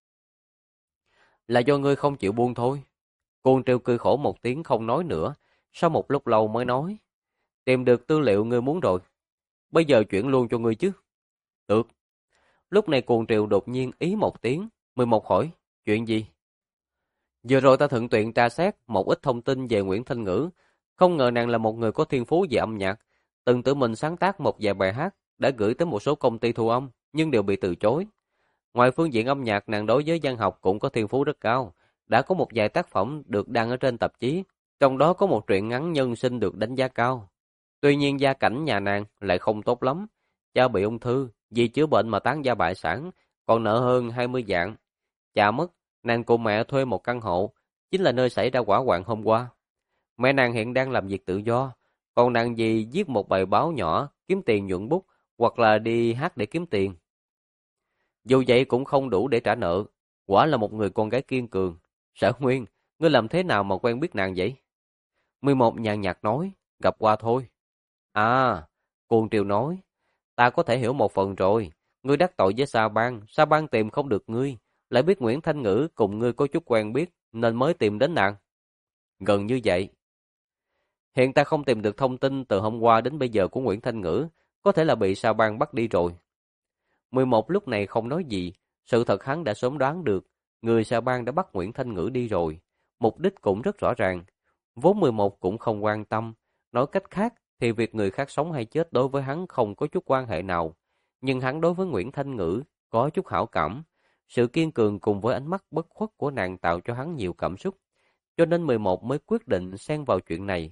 Là do ngươi không chịu buông thôi. Cuồng Triều cười khổ một tiếng không nói nữa, sau một lúc lâu mới nói, tìm được tư liệu ngươi muốn rồi, bây giờ chuyển luôn cho ngươi chứ. Được. Lúc này Cuồng Triều đột nhiên ý một tiếng, 11 hỏi, chuyện gì? Vừa rồi ta thuận tiện tra xét một ít thông tin về Nguyễn Thanh Ngữ, không ngờ nàng là một người có thiên phú về âm nhạc, từng tự mình sáng tác một vài bài hát, đã gửi tới một số công ty thu âm, nhưng đều bị từ chối. Ngoài phương diện âm nhạc, nàng đối với văn học cũng có thiên phú rất cao, đã có một vài tác phẩm được đăng ở trên tạp chí, trong đó có một truyện ngắn nhân sinh được đánh giá cao. Tuy nhiên gia cảnh nhà nàng lại không tốt lắm, cha bị ung thư, vì chữa bệnh mà tán gia bại sản, còn nợ hơn 20 vạn. Cha mất, nàng cùng mẹ thuê một căn hộ, chính là nơi xảy ra hỏa hoạn hôm qua. Mẹ nàng hiện đang làm việc tự do, còn nàng vì viết một bài báo nhỏ, kiếm tiền nhuận bút, hoặc là đi hát để kiếm tiền. Dù vậy cũng không đủ để trả nợ, quả là một người con gái kiên cường. Sở Nguyên, ngươi làm thế nào mà quen biết nàng vậy? 11 nhàn nhạt nói, gặp qua thôi. À, Cuồng Triều nói, ta có thể hiểu một phần rồi. Ngươi đắc tội với Sa Bang tìm không được ngươi, lại biết Nguyễn Thanh Ngữ cùng ngươi có chút quen biết, nên mới tìm đến nàng. Gần như vậy. Hiện ta không tìm được thông tin từ hôm qua đến bây giờ của Nguyễn Thanh Ngữ, có thể là bị Sa Bang bắt đi rồi. 11 lúc này không nói gì, sự thật hắn đã sớm đoán được, người Sa Bang đã bắt Nguyễn Thanh Ngữ đi rồi. Mục đích cũng rất rõ ràng, vốn 11 cũng không quan tâm, nói cách khác thì việc người khác sống hay chết đối với hắn không có chút quan hệ nào. Nhưng hắn đối với Nguyễn Thanh Ngữ có chút hảo cảm, sự kiên cường cùng với ánh mắt bất khuất của nàng tạo cho hắn nhiều cảm xúc, cho nên 11 mới quyết định xen vào chuyện này.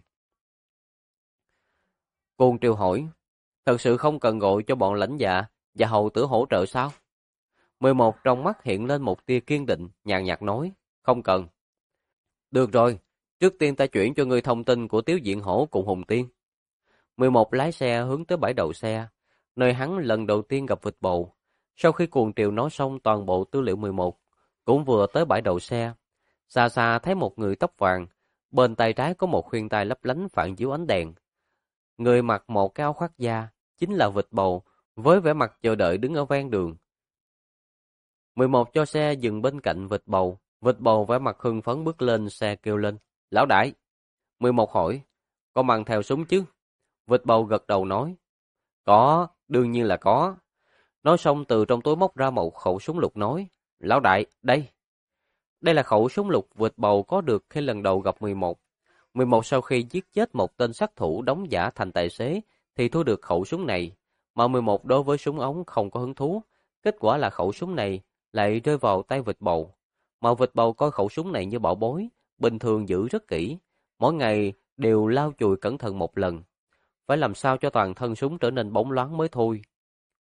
Cuồng Triều hỏi, thật sự không cần gọi cho bọn lãnh dạ và hầu tử hỗ trợ sao? 11 trong mắt hiện lên một tia kiên định, nhàn nhạt nói, không cần. Được rồi, trước tiên ta chuyển cho ngươi thông tin của Tiếu Diện Hổ cùng Hùng Tiên. 11 lái xe hướng tới bãi đậu xe, nơi hắn lần đầu tiên gặp vịt bầu. Sau khi Cuồng Triều nói xong toàn bộ tư liệu 11, cũng vừa tới bãi đậu xe. Xa xa thấy một người tóc vàng, bên tay trái có một khuyên tai lấp lánh phản chiếu ánh đèn. Người mặc một cái áo khoác da, chính là vịt bầu, với vẻ mặt chờ đợi đứng ở ven đường. 11 cho xe dừng bên cạnh vịt bầu vẻ mặt hưng phấn bước lên xe kêu lên, lão đại. 11 hỏi, có mang theo súng chứ? Vịt bầu gật đầu nói, có, đương nhiên là có. Nói xong từ trong túi móc ra một khẩu súng lục nói, lão đại, đây. Đây là khẩu súng lục vịt bầu có được khi lần đầu gặp 11. 11 sau khi giết chết một tên sát thủ đóng giả thành tài xế thì thu được khẩu súng này, mà 11 đối với súng ống không có hứng thú. Kết quả là khẩu súng này lại rơi vào tay vịt bầu. Mà vịt bầu coi khẩu súng này như bảo bối, bình thường giữ rất kỹ, mỗi ngày đều lau chùi cẩn thận một lần. Phải làm sao cho toàn thân súng trở nên bóng loáng mới thôi.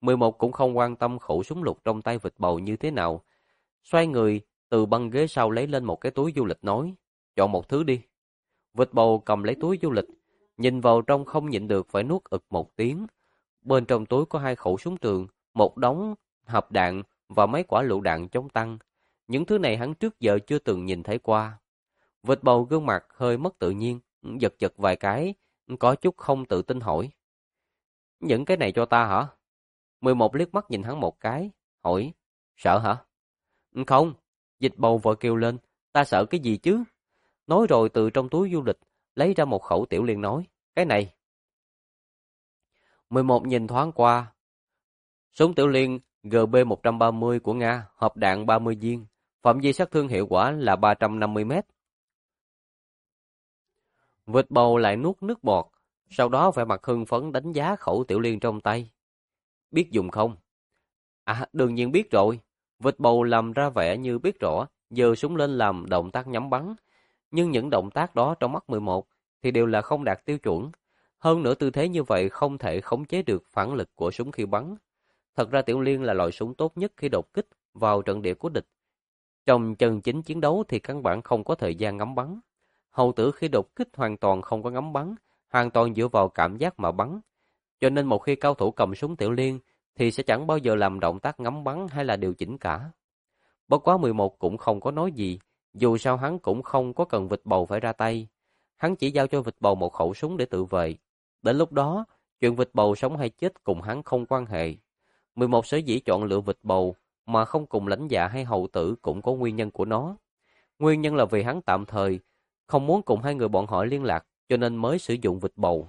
11 cũng không quan tâm khẩu súng lục trong tay vịt bầu như thế nào. Xoay người, từ băng ghế sau lấy lên một cái túi du lịch nói, chọn một thứ đi. Vịt bầu cầm lấy túi du lịch, nhìn vào trong không nhịn được phải nuốt ực một tiếng. Bên trong túi có 2 khẩu súng trường, một đống hộp đạn và mấy quả lựu đạn chống tăng. Những thứ này hắn trước giờ chưa từng nhìn thấy qua. Vịt bầu gương mặt hơi mất tự nhiên, giật giật vài cái, có chút không tự tin hỏi. Những cái này cho ta hả? 11 liếc mắt nhìn hắn một cái, hỏi, sợ hả? Không, vịt bầu vội kêu lên, ta sợ cái gì chứ? Nói rồi từ trong túi du lịch, lấy ra một khẩu tiểu liên nói, cái này. 11 nhìn thoáng qua, súng tiểu liên GB-130 của Nga, hộp đạn 30 viên, phạm vi sát thương hiệu quả là 350 mét. Vịt bầu lại nuốt nước bọt, sau đó vẻ mặt hưng phấn đánh giá khẩu tiểu liên trong tay. Biết dùng không? À, đương nhiên biết rồi. Vịt bầu làm ra vẻ như biết rõ, giơ súng lên làm động tác nhắm bắn. Nhưng những động tác đó trong mắt 11 thì đều là không đạt tiêu chuẩn. Hơn nữa tư thế như vậy không thể khống chế được phản lực của súng khi bắn. Thật ra tiểu liên là loại súng tốt nhất khi đột kích vào trận địa của địch. Trong chân chính chiến đấu thì căn bản không có thời gian ngắm bắn. Hầu tử khi đột kích hoàn toàn không có ngắm bắn, hoàn toàn dựa vào cảm giác mà bắn. Cho nên một khi cao thủ cầm súng tiểu liên thì sẽ chẳng bao giờ làm động tác ngắm bắn hay là điều chỉnh cả. Bất quá 11 cũng không có nói gì, dù sao hắn cũng không có cần vịt bầu phải ra tay. Hắn chỉ giao cho vịt bầu một khẩu súng để tự vệ. Đến lúc đó, chuyện vịt bầu sống hay chết cùng hắn không quan hệ. 11 sở dĩ chọn lựa vịt bầu mà không cùng lãnh dạ hay hầu tử cũng có nguyên nhân của nó. Nguyên nhân là vì hắn tạm thời không muốn cùng hai người bọn họ liên lạc, cho nên mới sử dụng vịt bầu.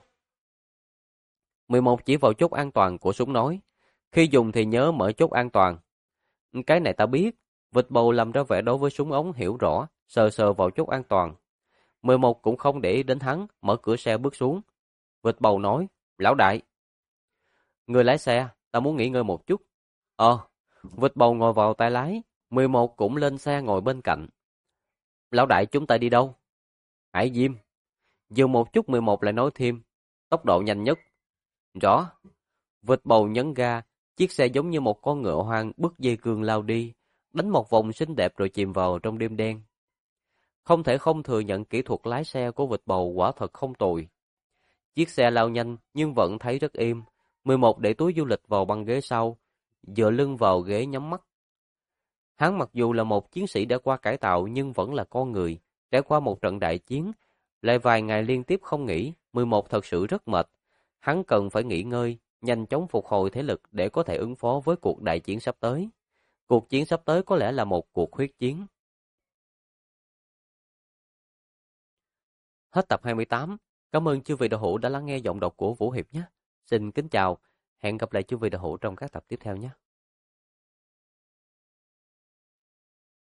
11 chỉ vào chốt an toàn của súng nói, khi dùng thì nhớ mở chốt an toàn. Cái này ta biết, vịt bầu làm ra vẻ đối với súng ống hiểu rõ, sờ sờ vào chốt an toàn. 11 cũng không để ý đến hắn, mở cửa xe bước xuống. Vịt bầu nói, lão đại. Người lái xe, ta muốn nghỉ ngơi một chút. Vịt bầu ngồi vào tay lái, 11 cũng lên xe ngồi bên cạnh. Lão đại chúng ta đi đâu? Hải Diêm. Dừng một chút 11 lại nói thêm, tốc độ nhanh nhất. Rõ. Vịt bầu nhấn ga, chiếc xe giống như một con ngựa hoang bứt dây cương lao đi, đánh một vòng xinh đẹp rồi chìm vào trong đêm đen. Không thể không thừa nhận kỹ thuật lái xe của vịt bầu quả thật không tồi. Chiếc xe lao nhanh nhưng vẫn thấy rất êm. 11 để túi du lịch vào băng ghế sau, dựa lưng vào ghế nhắm mắt. Hắn mặc dù là một chiến sĩ đã qua cải tạo nhưng vẫn là con người, trải qua một trận đại chiến, lại vài ngày liên tiếp không nghỉ, 11 thật sự rất mệt. Hắn cần phải nghỉ ngơi, nhanh chóng phục hồi thể lực để có thể ứng phó với cuộc đại chiến sắp tới. Cuộc chiến sắp tới có lẽ là một cuộc huyết chiến. Hết tập 28. Cảm ơn chư vị đạo hữu đã lắng nghe giọng đọc của Vũ Hiệp nhé. Xin kính chào, hẹn gặp lại chư vị đạo hữu trong các tập tiếp theo nhé.